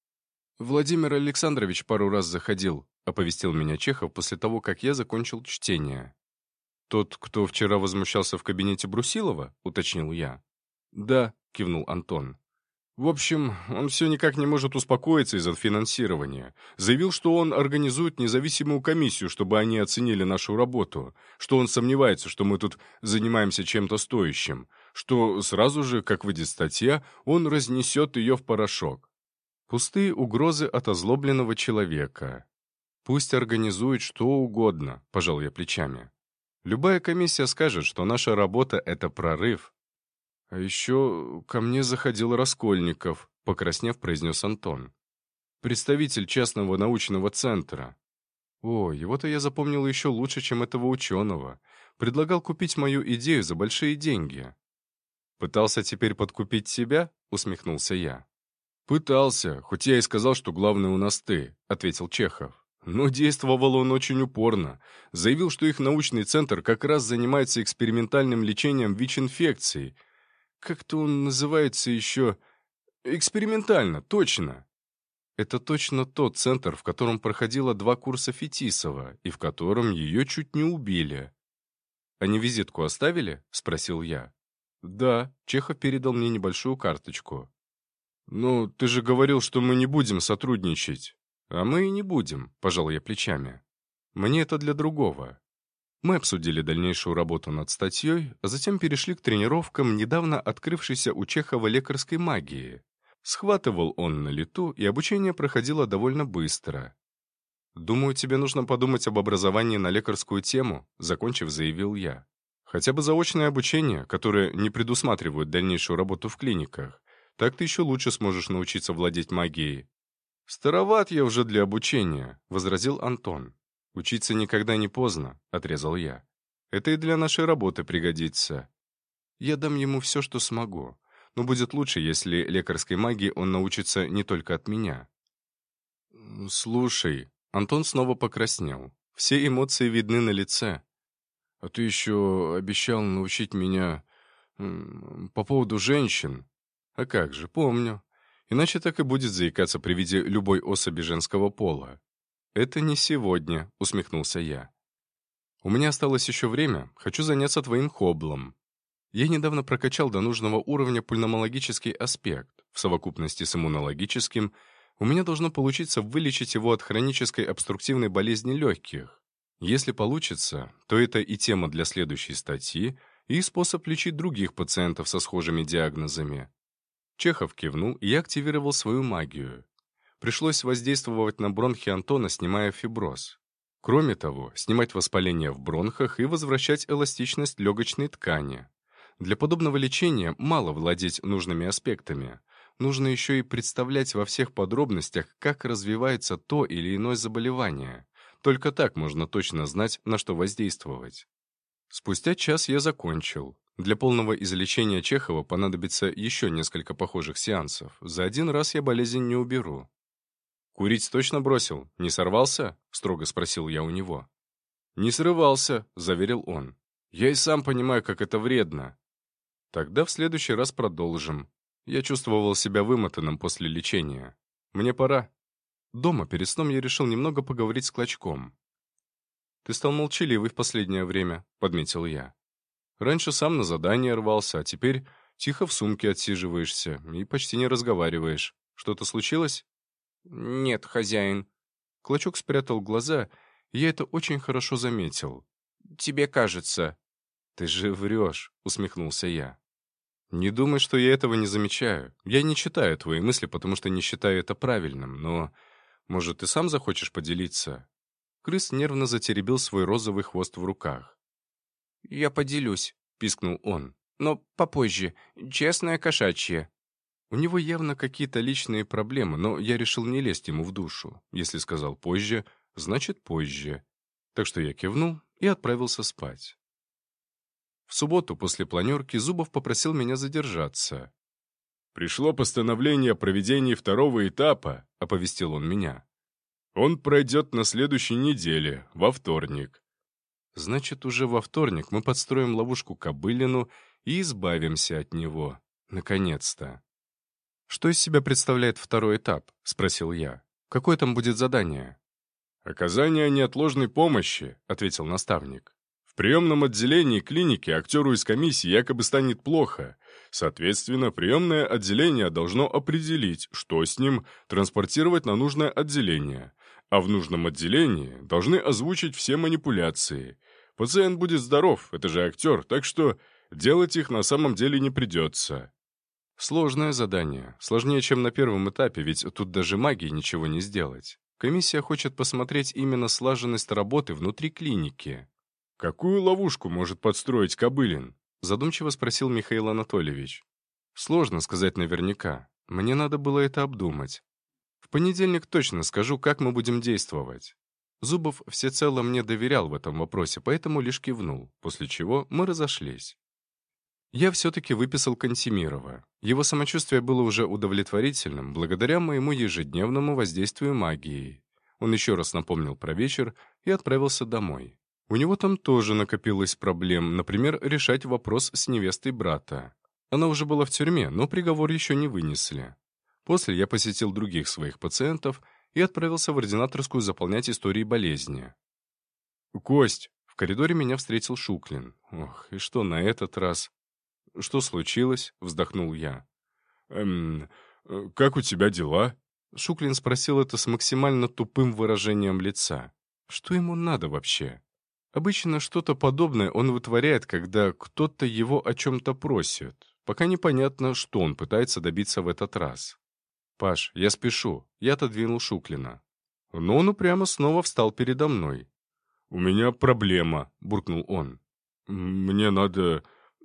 [SPEAKER 1] «Владимир Александрович пару раз заходил», — оповестил меня Чехов после того, как я закончил чтение. «Тот, кто вчера возмущался в кабинете Брусилова?» — уточнил я. «Да», — кивнул Антон. «В общем, он все никак не может успокоиться из-за финансирования. Заявил, что он организует независимую комиссию, чтобы они оценили нашу работу, что он сомневается, что мы тут занимаемся чем-то стоящим, что сразу же, как выйдет статья, он разнесет ее в порошок. Пустые угрозы от озлобленного человека. Пусть организует что угодно», — пожал я плечами. «Любая комиссия скажет, что наша работа — это прорыв». «А еще ко мне заходил Раскольников», — покраснев, произнес Антон. «Представитель частного научного центра. О, его-то я запомнил еще лучше, чем этого ученого. Предлагал купить мою идею за большие деньги». «Пытался теперь подкупить себя?» — усмехнулся я. «Пытался, хоть я и сказал, что главный у нас ты», — ответил Чехов. Но действовал он очень упорно. Заявил, что их научный центр как раз занимается экспериментальным лечением ВИЧ-инфекции. Как-то он называется еще... Экспериментально, точно. Это точно тот центр, в котором проходило два курса Фетисова, и в котором ее чуть не убили. «Они визитку оставили?» — спросил я. «Да», — Чехов передал мне небольшую карточку. «Ну, ты же говорил, что мы не будем сотрудничать». «А мы и не будем», — пожал я плечами. «Мне это для другого». Мы обсудили дальнейшую работу над статьей, а затем перешли к тренировкам недавно открывшейся у Чехова лекарской магии. Схватывал он на лету, и обучение проходило довольно быстро. «Думаю, тебе нужно подумать об образовании на лекарскую тему», — закончив, заявил я. «Хотя бы заочное обучение, которое не предусматривает дальнейшую работу в клиниках. Так ты еще лучше сможешь научиться владеть магией». «Староват я уже для обучения», — возразил Антон. «Учиться никогда не поздно», — отрезал я. «Это и для нашей работы пригодится. Я дам ему все, что смогу, но будет лучше, если лекарской магии он научится не только от меня». «Слушай», — Антон снова покраснел. Все эмоции видны на лице. «А ты еще обещал научить меня по поводу женщин». «А как же, помню. Иначе так и будет заикаться при виде любой особи женского пола». «Это не сегодня», — усмехнулся я. «У меня осталось еще время, хочу заняться твоим хоблом. Я недавно прокачал до нужного уровня пульмонологический аспект. В совокупности с иммунологическим у меня должно получиться вылечить его от хронической обструктивной болезни легких. Если получится, то это и тема для следующей статьи, и способ лечить других пациентов со схожими диагнозами». Чехов кивнул, и я активировал свою магию. Пришлось воздействовать на бронхи Антона, снимая фиброз. Кроме того, снимать воспаление в бронхах и возвращать эластичность легочной ткани. Для подобного лечения мало владеть нужными аспектами. Нужно еще и представлять во всех подробностях, как развивается то или иное заболевание. Только так можно точно знать, на что воздействовать. Спустя час я закончил. Для полного излечения Чехова понадобится еще несколько похожих сеансов. За один раз я болезнь не уберу. «Курить точно бросил? Не сорвался?» — строго спросил я у него. «Не срывался», — заверил он. «Я и сам понимаю, как это вредно». «Тогда в следующий раз продолжим. Я чувствовал себя вымотанным после лечения. Мне пора». Дома перед сном я решил немного поговорить с Клочком. «Ты стал молчаливый в последнее время», — подметил я. «Раньше сам на задание рвался, а теперь тихо в сумке отсиживаешься и почти не разговариваешь. Что-то случилось?» «Нет, хозяин». Клочок спрятал глаза, Я это очень хорошо заметил.
[SPEAKER 3] «Тебе кажется».
[SPEAKER 1] «Ты же врешь», — усмехнулся я. «Не думай, что я этого не замечаю. Я не читаю твои мысли, потому что не считаю это правильным, но, может, ты сам захочешь поделиться?» Крыс нервно затеребил свой розовый хвост в руках.
[SPEAKER 3] «Я поделюсь», —
[SPEAKER 1] пискнул он.
[SPEAKER 3] «но попозже. Честное кошачье».
[SPEAKER 1] У него явно какие-то личные проблемы, но я решил не лезть ему в душу. Если сказал позже, значит позже. Так что я кивнул и отправился спать. В субботу после планерки Зубов попросил меня задержаться.
[SPEAKER 2] «Пришло постановление о проведении второго этапа», — оповестил он меня. «Он пройдет на следующей неделе, во вторник».
[SPEAKER 1] Значит, уже во вторник мы подстроим ловушку Кобылину и избавимся от него. Наконец-то. «Что из себя представляет второй этап?» — спросил я. «Какое там будет задание?»
[SPEAKER 2] «Оказание неотложной помощи», — ответил наставник. «В приемном отделении клиники актеру из комиссии якобы станет плохо. Соответственно, приемное отделение должно определить, что с ним, транспортировать на нужное отделение. А в нужном отделении должны озвучить все манипуляции. Пациент будет здоров, это же актер, так что делать их на самом деле не придется».
[SPEAKER 1] Сложное задание. Сложнее, чем на первом этапе, ведь тут даже магией ничего не сделать. Комиссия хочет посмотреть именно слаженность работы внутри клиники.
[SPEAKER 2] «Какую ловушку может подстроить Кобылин?»
[SPEAKER 1] — задумчиво спросил Михаил Анатольевич. «Сложно сказать наверняка. Мне надо было это обдумать. В понедельник точно скажу, как мы будем действовать». Зубов всецело мне доверял в этом вопросе, поэтому лишь кивнул, после чего мы разошлись. Я все-таки выписал Кантемирова. Его самочувствие было уже удовлетворительным, благодаря моему ежедневному воздействию магией. Он еще раз напомнил про вечер и отправился домой. У него там тоже накопилось проблем, например, решать вопрос с невестой брата. Она уже была в тюрьме, но приговор еще не вынесли. После я посетил других своих пациентов и отправился в ординаторскую заполнять истории болезни. «Кость!» — в коридоре меня встретил Шуклин. Ох, и что на этот раз? «Что случилось?» — вздохнул я.
[SPEAKER 2] «Эм, как у тебя дела?»
[SPEAKER 1] Шуклин спросил это с максимально тупым выражением лица. Что ему надо вообще? Обычно что-то подобное он вытворяет, когда кто-то его о чем-то просит. Пока непонятно, что он пытается добиться в этот раз. «Паш, я спешу». Я отодвинул Шуклина. Но он упрямо снова встал передо мной.
[SPEAKER 2] «У меня проблема», — буркнул он. «Мне надо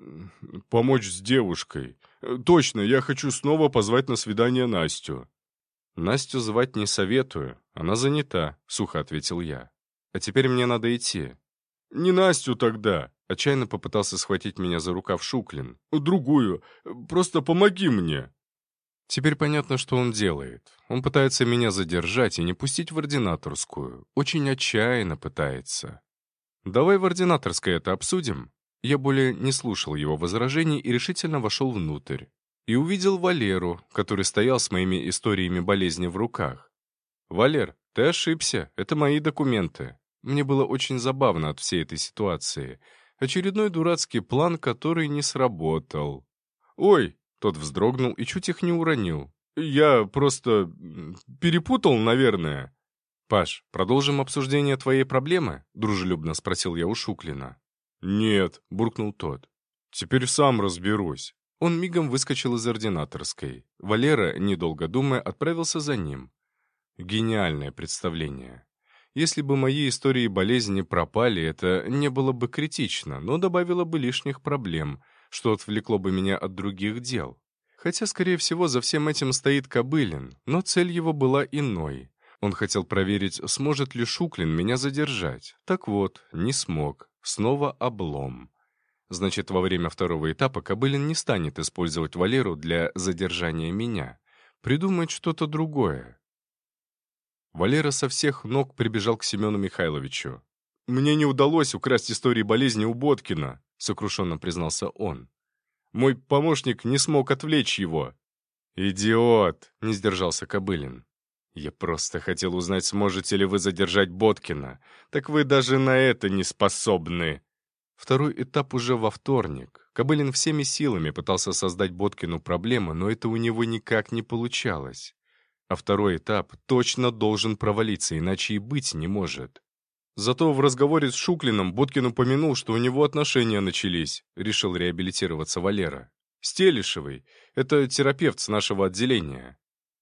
[SPEAKER 2] помочь с девушкой. Точно, я хочу снова позвать на свидание Настю».
[SPEAKER 1] «Настю звать не советую. Она занята», — сухо ответил я. «А теперь мне надо идти».
[SPEAKER 2] «Не Настю тогда»,
[SPEAKER 1] — отчаянно попытался схватить меня за рукав Шуклин.
[SPEAKER 2] «Другую. Просто помоги мне».
[SPEAKER 1] Теперь понятно, что он делает. Он пытается меня задержать и не пустить в ординаторскую. Очень отчаянно пытается. «Давай в ординаторской это обсудим». Я более не слушал его возражений и решительно вошел внутрь. И увидел Валеру, который стоял с моими историями болезни в руках. «Валер, ты ошибся. Это мои документы». Мне было очень забавно от всей этой ситуации. Очередной дурацкий план, который не сработал.
[SPEAKER 2] «Ой!»
[SPEAKER 1] — тот вздрогнул и чуть их не уронил.
[SPEAKER 2] «Я просто перепутал, наверное».
[SPEAKER 1] «Паш, продолжим обсуждение твоей проблемы?» — дружелюбно спросил я у Шуклина.
[SPEAKER 2] «Нет»,
[SPEAKER 1] — буркнул тот.
[SPEAKER 2] «Теперь сам разберусь».
[SPEAKER 1] Он мигом выскочил из ординаторской. Валера, недолго думая, отправился за ним. Гениальное представление. Если бы мои истории болезни пропали, это не было бы критично, но добавило бы лишних проблем, что отвлекло бы меня от других дел. Хотя, скорее всего, за всем этим стоит Кобылин, но цель его была иной. Он хотел проверить, сможет ли Шуклин меня задержать. Так вот, не смог. Снова облом. Значит, во время второго этапа Кобылин не станет использовать Валеру для задержания меня. Придумает что-то другое. Валера со всех ног прибежал к Семену Михайловичу.
[SPEAKER 2] «Мне не удалось украсть истории болезни у Боткина»,
[SPEAKER 1] — сокрушенно признался он.
[SPEAKER 2] «Мой помощник не смог отвлечь его».
[SPEAKER 1] «Идиот!» — не сдержался Кобылин. «Я просто хотел узнать, сможете ли вы задержать Боткина. Так вы даже на это не способны». Второй этап уже во вторник. Кобылин всеми силами пытался создать Боткину проблемы, но это у него никак не получалось. А второй этап точно должен провалиться, иначе и быть не может. Зато в разговоре с Шуклиным Боткин упомянул, что у него отношения начались, решил реабилитироваться Валера. С Телешевой. Это терапевт с нашего отделения.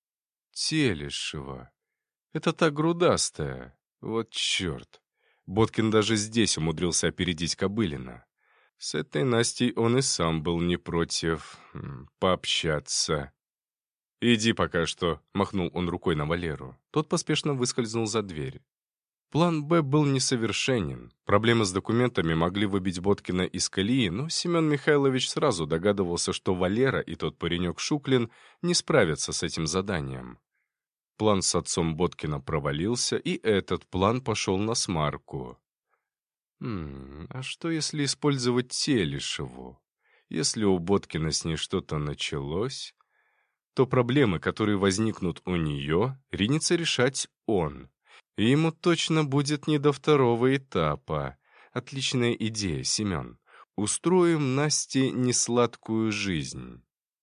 [SPEAKER 1] Телешева. Это та грудастая. Вот черт. Боткин даже здесь умудрился опередить Кобылина. С этой Настей он и сам был не против м, пообщаться. «Иди пока что», — махнул он рукой на Валеру. Тот поспешно выскользнул за дверь. План «Б» был несовершенен. Проблемы с документами могли выбить Боткина из колеи, но Семен Михайлович сразу догадывался, что Валера и тот паренек Шуклин не справятся с этим заданием. План с отцом Боткина провалился, и этот план пошел на смарку. Хм, а что если использовать Телешеву? Если у Боткина с ней что-то началось, то проблемы, которые возникнут у нее, ринется решать он. И ему точно будет не до второго этапа. Отличная идея, Семен. Устроим Насте несладкую жизнь.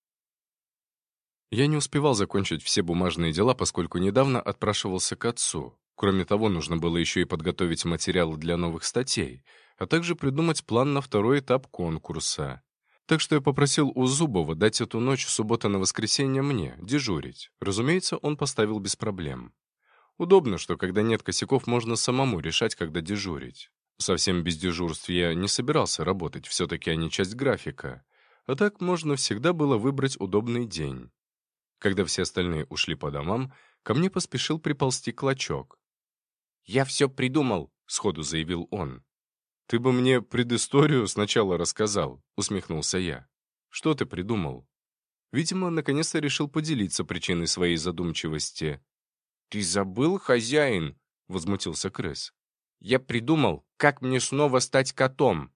[SPEAKER 1] Я не успевал закончить все бумажные дела, поскольку недавно отпрашивался к отцу. Кроме того, нужно было еще и подготовить материалы для новых статей, а также придумать план на второй этап конкурса. Так что я попросил у Зубова дать эту ночь с субботы на воскресенье мне, дежурить. Разумеется, он поставил без проблем. Удобно, что когда нет косяков, можно самому решать, когда дежурить. Совсем без дежурств я не собирался работать, все-таки они часть графика. А так можно всегда было выбрать удобный день. Когда все остальные ушли по домам, ко мне поспешил приползти Клочок.
[SPEAKER 3] «Я все придумал»,
[SPEAKER 1] — сходу заявил он. «Ты бы мне предысторию сначала рассказал», — усмехнулся я. «Что ты придумал?» Видимо, наконец-то решил поделиться причиной своей задумчивости.
[SPEAKER 3] «Ты забыл, хозяин?» — возмутился крыс. «Я придумал, как мне снова стать котом».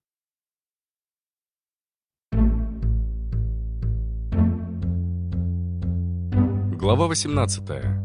[SPEAKER 1] Глава восемнадцатая.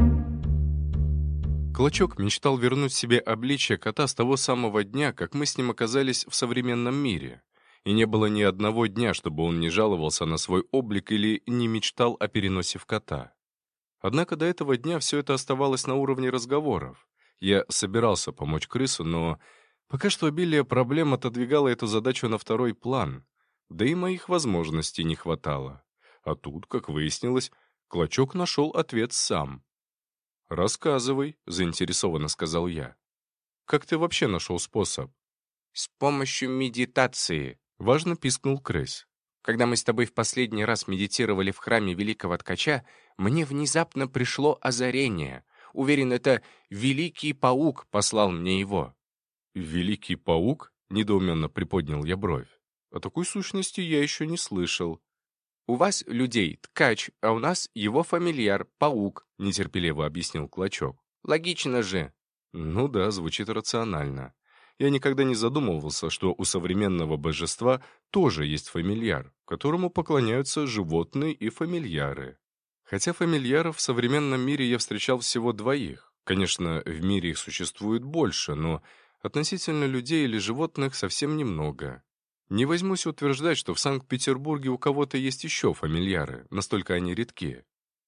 [SPEAKER 1] Клочок мечтал вернуть себе обличие кота с того самого дня, как мы с ним оказались в современном мире. И не было ни одного дня, чтобы он не жаловался на свой облик или не мечтал о переносе в кота. Однако до этого дня все это оставалось на уровне разговоров. Я собирался помочь крысу, но пока что обилие проблем отодвигало эту задачу на второй план. Да и моих возможностей не хватало. А тут, как выяснилось, Клочок нашел ответ сам. «Рассказывай», — заинтересованно сказал я. «Как ты вообще нашел способ?»
[SPEAKER 3] «С помощью медитации»,
[SPEAKER 1] — важно пискнул крыс.
[SPEAKER 3] «Когда мы с тобой в последний раз медитировали в храме Великого Ткача, мне внезапно пришло озарение. Уверен, это Великий Паук послал мне его».
[SPEAKER 1] «Великий Паук?» — недоуменно приподнял я бровь. «О такой сущности я еще не слышал».
[SPEAKER 3] «У вас, людей, ткач, а у нас его фамильяр, паук», — нетерпеливо объяснил Клочок. «Логично же».
[SPEAKER 1] «Ну да, звучит рационально. Я никогда не задумывался, что у современного божества тоже есть фамильяр, которому поклоняются животные и фамильяры. Хотя фамильяров в современном мире я встречал всего двоих. Конечно, в мире их существует больше, но относительно людей или животных совсем немного. Не возьмусь утверждать, что в Санкт-Петербурге у кого-то есть еще фамильяры, настолько они редки.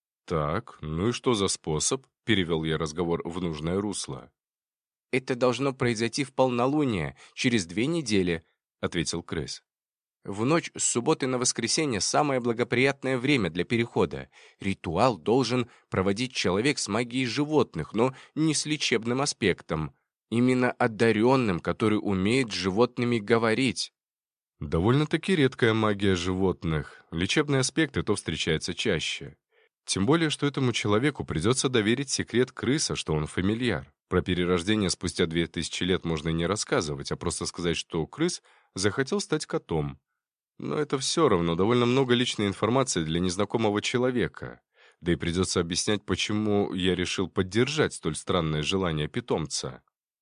[SPEAKER 1] «Так, ну и что за способ?» — перевел я разговор в нужное русло.
[SPEAKER 3] «Это должно произойти в полнолуние, через две недели», — ответил крыс. «В ночь с субботы на воскресенье самое благоприятное время для перехода. Ритуал должен проводить человек с магией животных, но не с лечебным аспектом. Именно одаренным, который умеет с животными говорить».
[SPEAKER 1] Довольно-таки редкая магия животных. Лечебный аспект и то встречается чаще. Тем более, что этому человеку придется доверить секрет крыса, что он фамильяр. Про перерождение спустя две тысячи лет можно и не рассказывать, а просто сказать, что крыс захотел стать котом. Но это все равно довольно много личной информации для незнакомого человека. Да и придется объяснять, почему я решил поддержать столь странное желание питомца.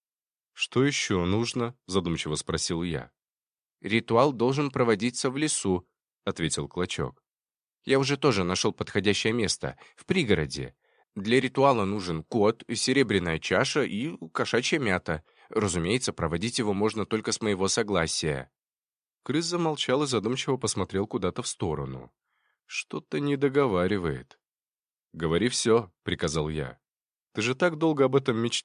[SPEAKER 1] «Что еще нужно?» — задумчиво спросил я.
[SPEAKER 3] «Ритуал должен проводиться в лесу», — ответил Клочок. «Я уже тоже нашел подходящее место, в пригороде. Для ритуала нужен кот, серебряная чаша и кошачья мята. Разумеется, проводить его можно только с моего согласия».
[SPEAKER 1] Крыс замолчал и задумчиво посмотрел куда-то в сторону. «Что-то не договаривает». «Говори все», — приказал я. «Ты же так долго об этом мечтал.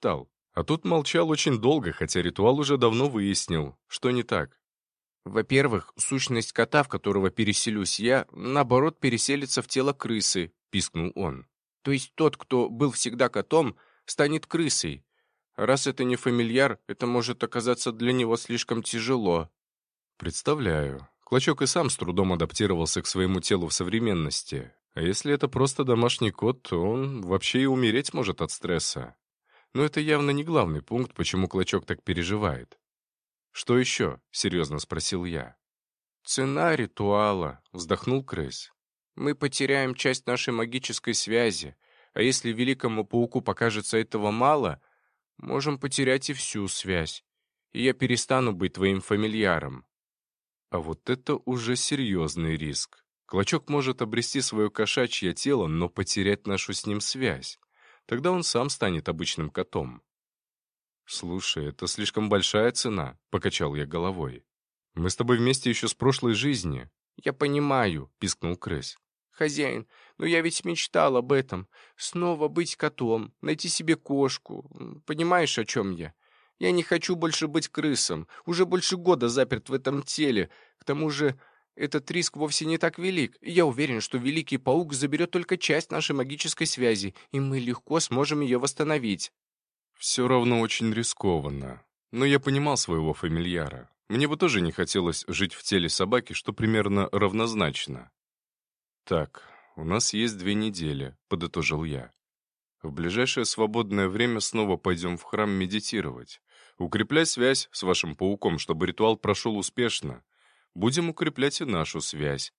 [SPEAKER 1] А тут молчал очень долго, хотя ритуал уже давно выяснил, что не так.
[SPEAKER 3] «Во-первых, сущность кота, в которого переселюсь я, наоборот, переселится в тело крысы», — пискнул он. «То есть тот, кто был всегда котом, станет крысой. Раз это не фамильяр, это может оказаться для него слишком тяжело».
[SPEAKER 1] Представляю. Клочок и сам с трудом адаптировался к своему телу в современности. А если это просто домашний кот, то он вообще и умереть может от стресса. Но это явно не главный пункт, почему Клочок так переживает. «Что еще?» — серьезно спросил я.
[SPEAKER 3] «Цена ритуала», — вздохнул крыс. «Мы потеряем часть нашей магической связи, а если Великому Пауку покажется этого мало, можем потерять и всю связь, и я перестану быть твоим фамильяром».
[SPEAKER 1] А вот это уже серьезный риск. Клочок может обрести свое кошачье тело, но потерять нашу с ним связь. Тогда он сам станет обычным котом. «Слушай, это слишком большая цена», — покачал я головой. «Мы с тобой вместе еще с прошлой жизни».
[SPEAKER 3] «Я понимаю», — пискнул крыс. «Хозяин, но я ведь мечтал об этом. Снова быть котом, найти себе кошку. Понимаешь, о чем я? Я не хочу больше быть крысом. Уже больше года заперт в этом теле. К тому же этот риск вовсе не так велик. Я уверен, что Великий Паук заберет только часть нашей магической связи, и мы легко сможем ее восстановить».
[SPEAKER 1] Все равно очень рискованно. Но я понимал своего фамильяра. Мне бы тоже не хотелось жить в теле собаки, что примерно равнозначно. «Так, у нас есть две недели», — подытожил я. «В ближайшее свободное время снова пойдем в храм медитировать. Укреплять связь с вашим пауком, чтобы ритуал прошел успешно. Будем укреплять и нашу связь».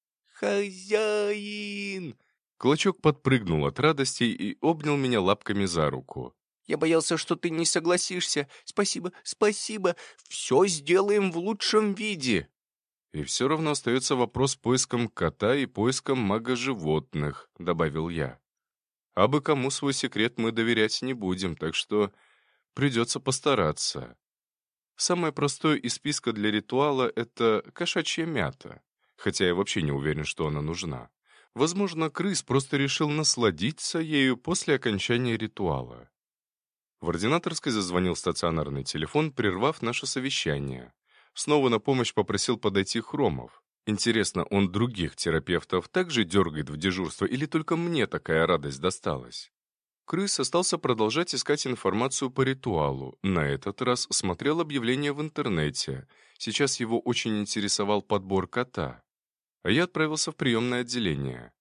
[SPEAKER 3] «Хозяин!»
[SPEAKER 1] Клочок подпрыгнул от радости и обнял меня лапками за руку.
[SPEAKER 3] «Я боялся, что ты не согласишься. Спасибо, спасибо. Все сделаем в лучшем виде».
[SPEAKER 1] «И все равно остается вопрос поиском кота и поиском мага-животных», — добавил я. «А бы кому свой секрет мы доверять не будем, так что придется постараться». Самое простое из списка для ритуала — это кошачья мята, хотя я вообще не уверен, что она нужна. Возможно, крыс просто решил насладиться ею после окончания ритуала. В ординаторской зазвонил стационарный телефон, прервав наше совещание. Снова на помощь попросил подойти Хромов. Интересно, он других терапевтов также дергает в дежурство или только мне такая радость досталась? Крыс остался продолжать искать информацию по ритуалу. На этот раз смотрел объявления в интернете. Сейчас его очень интересовал подбор кота. А я отправился в приемное отделение.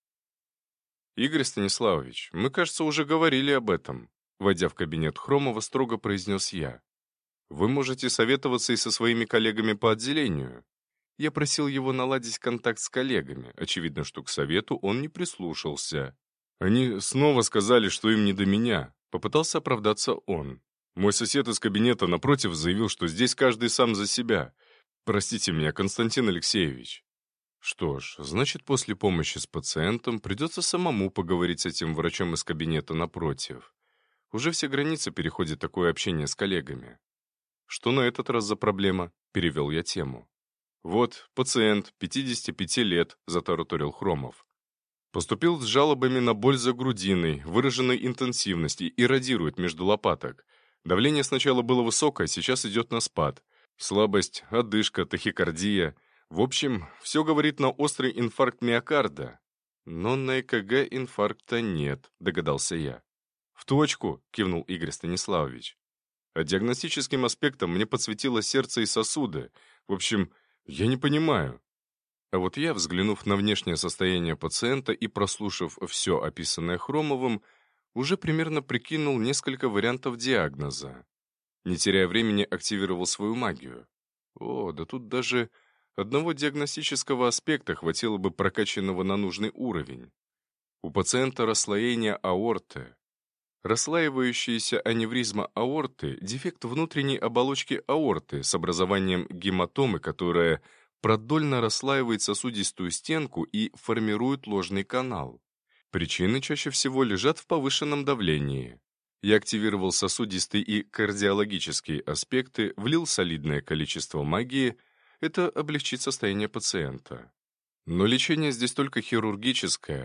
[SPEAKER 1] «Игорь Станиславович, мы, кажется, уже говорили об этом», войдя в кабинет Хромова, строго произнес я. «Вы можете советоваться и со своими коллегами по отделению». Я просил его наладить контакт с коллегами. Очевидно, что к совету он не прислушался. «Они снова сказали, что им не до меня», — попытался оправдаться он. «Мой сосед из кабинета напротив заявил, что здесь каждый сам за себя. Простите меня, Константин Алексеевич». Что ж, значит, после помощи с пациентом придется самому поговорить с этим врачом из кабинета напротив. Уже все границы переходит такое общение с коллегами. «Что на этот раз за проблема?» — перевел я тему. «Вот, пациент, пятидесяти пяти лет», — затараторил Хромов. «Поступил с жалобами на боль за грудиной, выраженной интенсивности и радирует между лопаток. Давление сначала было высокое, сейчас идет на спад. Слабость, одышка, тахикардия. В общем, все говорит на острый инфаркт миокарда. Но на ЭКГ инфаркта нет», — догадался я. «В точку», — кивнул Игорь Станиславович. «А диагностическим аспектом мне подсветило сердце и сосуды. В общем, я не понимаю». А вот я, взглянув на внешнее состояние пациента и прослушав все описанное Хромовым, уже примерно прикинул несколько вариантов диагноза. Не теряя времени, активировал свою магию. О, да тут даже одного диагностического аспекта хватило бы прокачанного на нужный уровень. У пациента расслоение аорты. Расслаивающаяся аневризма аорты – дефект внутренней оболочки аорты с образованием гематомы, которая продольно расслаивает сосудистую стенку и формирует ложный канал. Причины чаще всего лежат в повышенном давлении. Я активировал сосудистые и кардиологические аспекты, влил солидное количество магии. Это облегчит состояние пациента. Но лечение здесь только хирургическое.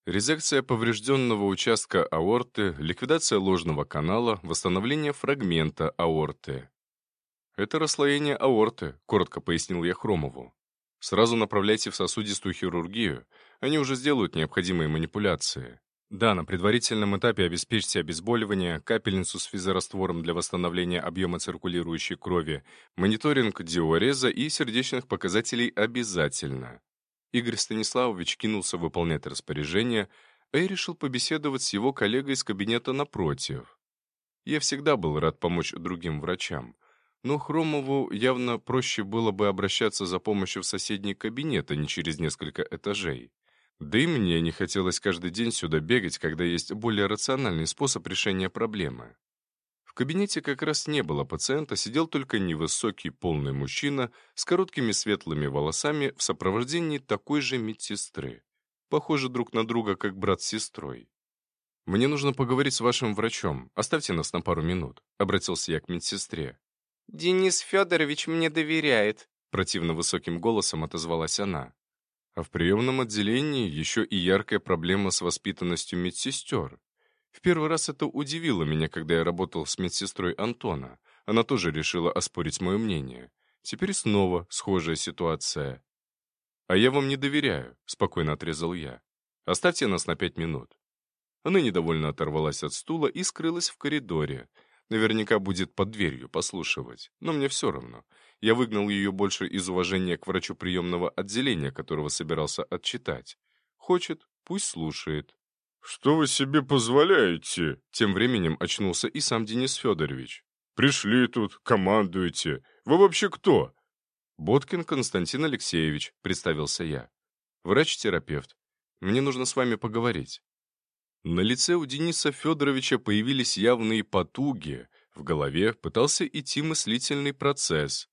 [SPEAKER 1] Резекция поврежденного участка аорты, ликвидация ложного канала, восстановление фрагмента аорты. «Это расслоение аорты», — коротко пояснил я Хромову. «Сразу направляйте в сосудистую хирургию, они уже сделают необходимые манипуляции. Да, на предварительном этапе обеспечьте обезболивание, капельницу с физораствором для восстановления объема циркулирующей крови, мониторинг диуреза и сердечных показателей обязательно». Игорь Станиславович кинулся выполнять распоряжение, а я решил побеседовать с его коллегой из кабинета напротив. Я всегда был рад помочь другим врачам, но Хромову явно проще было бы обращаться за помощью в соседний кабинет, а не через несколько этажей. Да и мне не хотелось каждый день сюда бегать, когда есть более рациональный способ решения проблемы. В кабинете как раз не было пациента, сидел только невысокий полный мужчина с короткими светлыми волосами в сопровождении такой же медсестры. Похожи друг на друга, как брат с сестрой. «Мне нужно поговорить с вашим врачом. Оставьте нас на пару минут», — обратился я к медсестре.
[SPEAKER 3] «Денис Федорович мне доверяет»,
[SPEAKER 1] — противно высоким голосом отозвалась она. А в приемном отделении еще и яркая проблема с воспитанностью медсестер. В первый раз это удивило меня, когда я работал с медсестрой Антона. Она тоже решила оспорить мое мнение. Теперь снова схожая ситуация. «А я вам не доверяю», — спокойно отрезал я. «Оставьте нас на пять минут». Она недовольно оторвалась от стула и скрылась в коридоре. Наверняка будет под дверью послушивать, но мне все равно. Я выгнал ее больше из уважения к врачу приемного отделения, которого собирался отчитать. Хочет, пусть слушает.
[SPEAKER 2] «Что вы себе позволяете?»
[SPEAKER 1] Тем временем очнулся и сам Денис Федорович.
[SPEAKER 2] «Пришли тут, командуете. Вы вообще кто?»
[SPEAKER 1] «Боткин Константин Алексеевич», — представился я. «Врач-терапевт. Мне нужно с вами поговорить». На лице у Дениса Федоровича появились явные потуги. В голове пытался идти мыслительный процесс.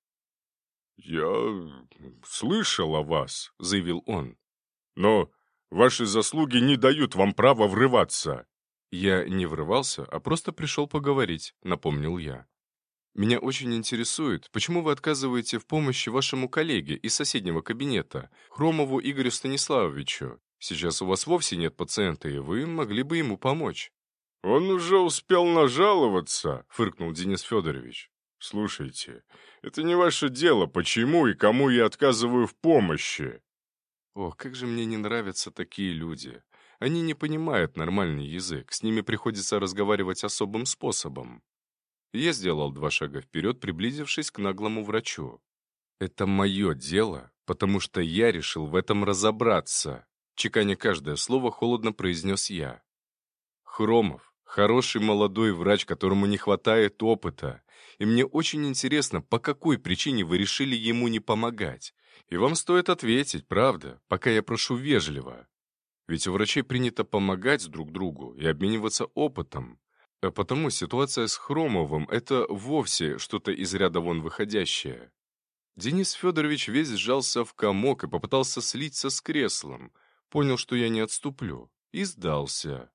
[SPEAKER 2] «Я слышал о вас», — заявил он. «Но ваши заслуги не дают вам права врываться».
[SPEAKER 1] «Я не врывался, а просто пришел поговорить», — напомнил я. «Меня очень интересует, почему вы отказываете в помощи вашему коллеге из соседнего кабинета, Хромову Игорю Станиславовичу. Сейчас у вас вовсе нет пациента, и вы могли бы ему помочь».
[SPEAKER 2] «Он уже успел нажаловаться», — фыркнул Денис Федорович. «Слушайте, это не ваше дело, почему и кому я отказываю в помощи».
[SPEAKER 1] Ох, как же мне не нравятся такие люди. Они не понимают нормальный язык, с ними приходится разговаривать особым способом. Я сделал два шага вперед, приблизившись к наглому врачу. «Это мое дело, потому что я решил в этом разобраться», чеканя каждое слово, холодно произнес я. «Хромов — хороший молодой врач, которому не хватает опыта, и мне очень интересно, по какой причине вы решили ему не помогать. И вам стоит ответить, правда, пока я прошу вежливо. Ведь у врачей принято помогать друг другу и обмениваться опытом. А потому ситуация с Хромовым — это вовсе что-то из ряда вон выходящее». Денис Федорович весь сжался в комок и попытался слиться с креслом. Понял, что я не отступлю, и сдался.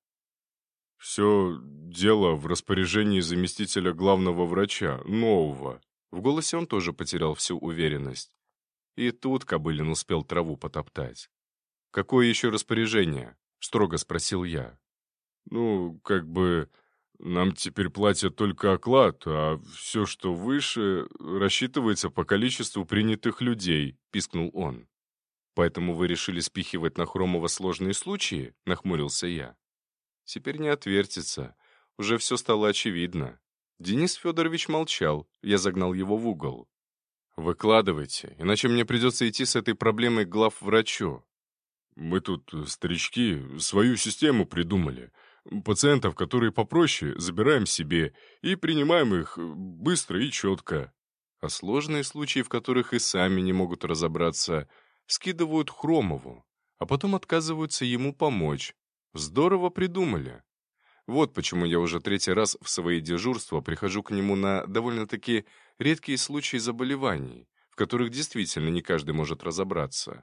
[SPEAKER 2] «Все дело в распоряжении заместителя главного врача, нового».
[SPEAKER 1] В голосе он тоже потерял всю уверенность. И тут Кобылин успел траву потоптать. «Какое еще распоряжение?» — строго спросил я.
[SPEAKER 2] «Ну, как бы, нам теперь платят только оклад, а все, что выше, рассчитывается по количеству принятых людей», — пискнул он.
[SPEAKER 1] «Поэтому вы решили спихивать на Хромова сложные случаи?» — нахмурился я. Теперь не отвертится. Уже все стало очевидно. Денис Федорович молчал. Я загнал его в угол. «Выкладывайте, иначе мне придется идти с этой проблемой к главврачу».
[SPEAKER 2] «Мы тут, старички, свою систему придумали. Пациентов, которые попроще, забираем себе и принимаем их быстро и четко».
[SPEAKER 1] А сложные случаи, в которых и сами не могут разобраться, скидывают Хромову, а потом отказываются ему помочь. Здорово придумали. Вот почему я уже третий раз в свои дежурства прихожу к нему на довольно-таки редкие случаи заболеваний, в которых действительно не каждый может разобраться.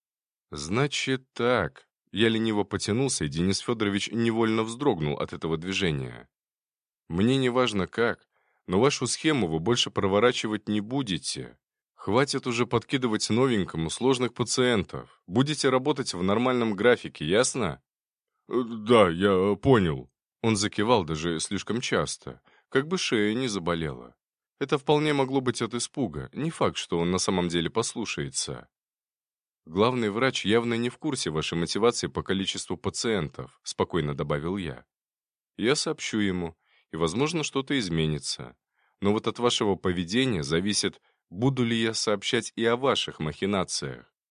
[SPEAKER 1] Значит так. Я лениво потянулся, и Денис Федорович невольно вздрогнул от этого движения. Мне не важно как, но вашу схему вы больше проворачивать не будете. Хватит уже подкидывать новенькому сложных пациентов. Будете работать в нормальном графике, ясно?
[SPEAKER 2] «Э, Да, я понял».
[SPEAKER 1] Он закивал даже слишком часто, как бы шея не заболела. Это вполне могло быть от испуга, не факт, что он на самом деле послушается. «Главный врач явно не в курсе вашей мотивации по количеству пациентов», — спокойно добавил я. «Я сообщу ему, и, возможно, что-то изменится. Но вот от вашего поведения зависит, буду ли я сообщать и о ваших махинациях.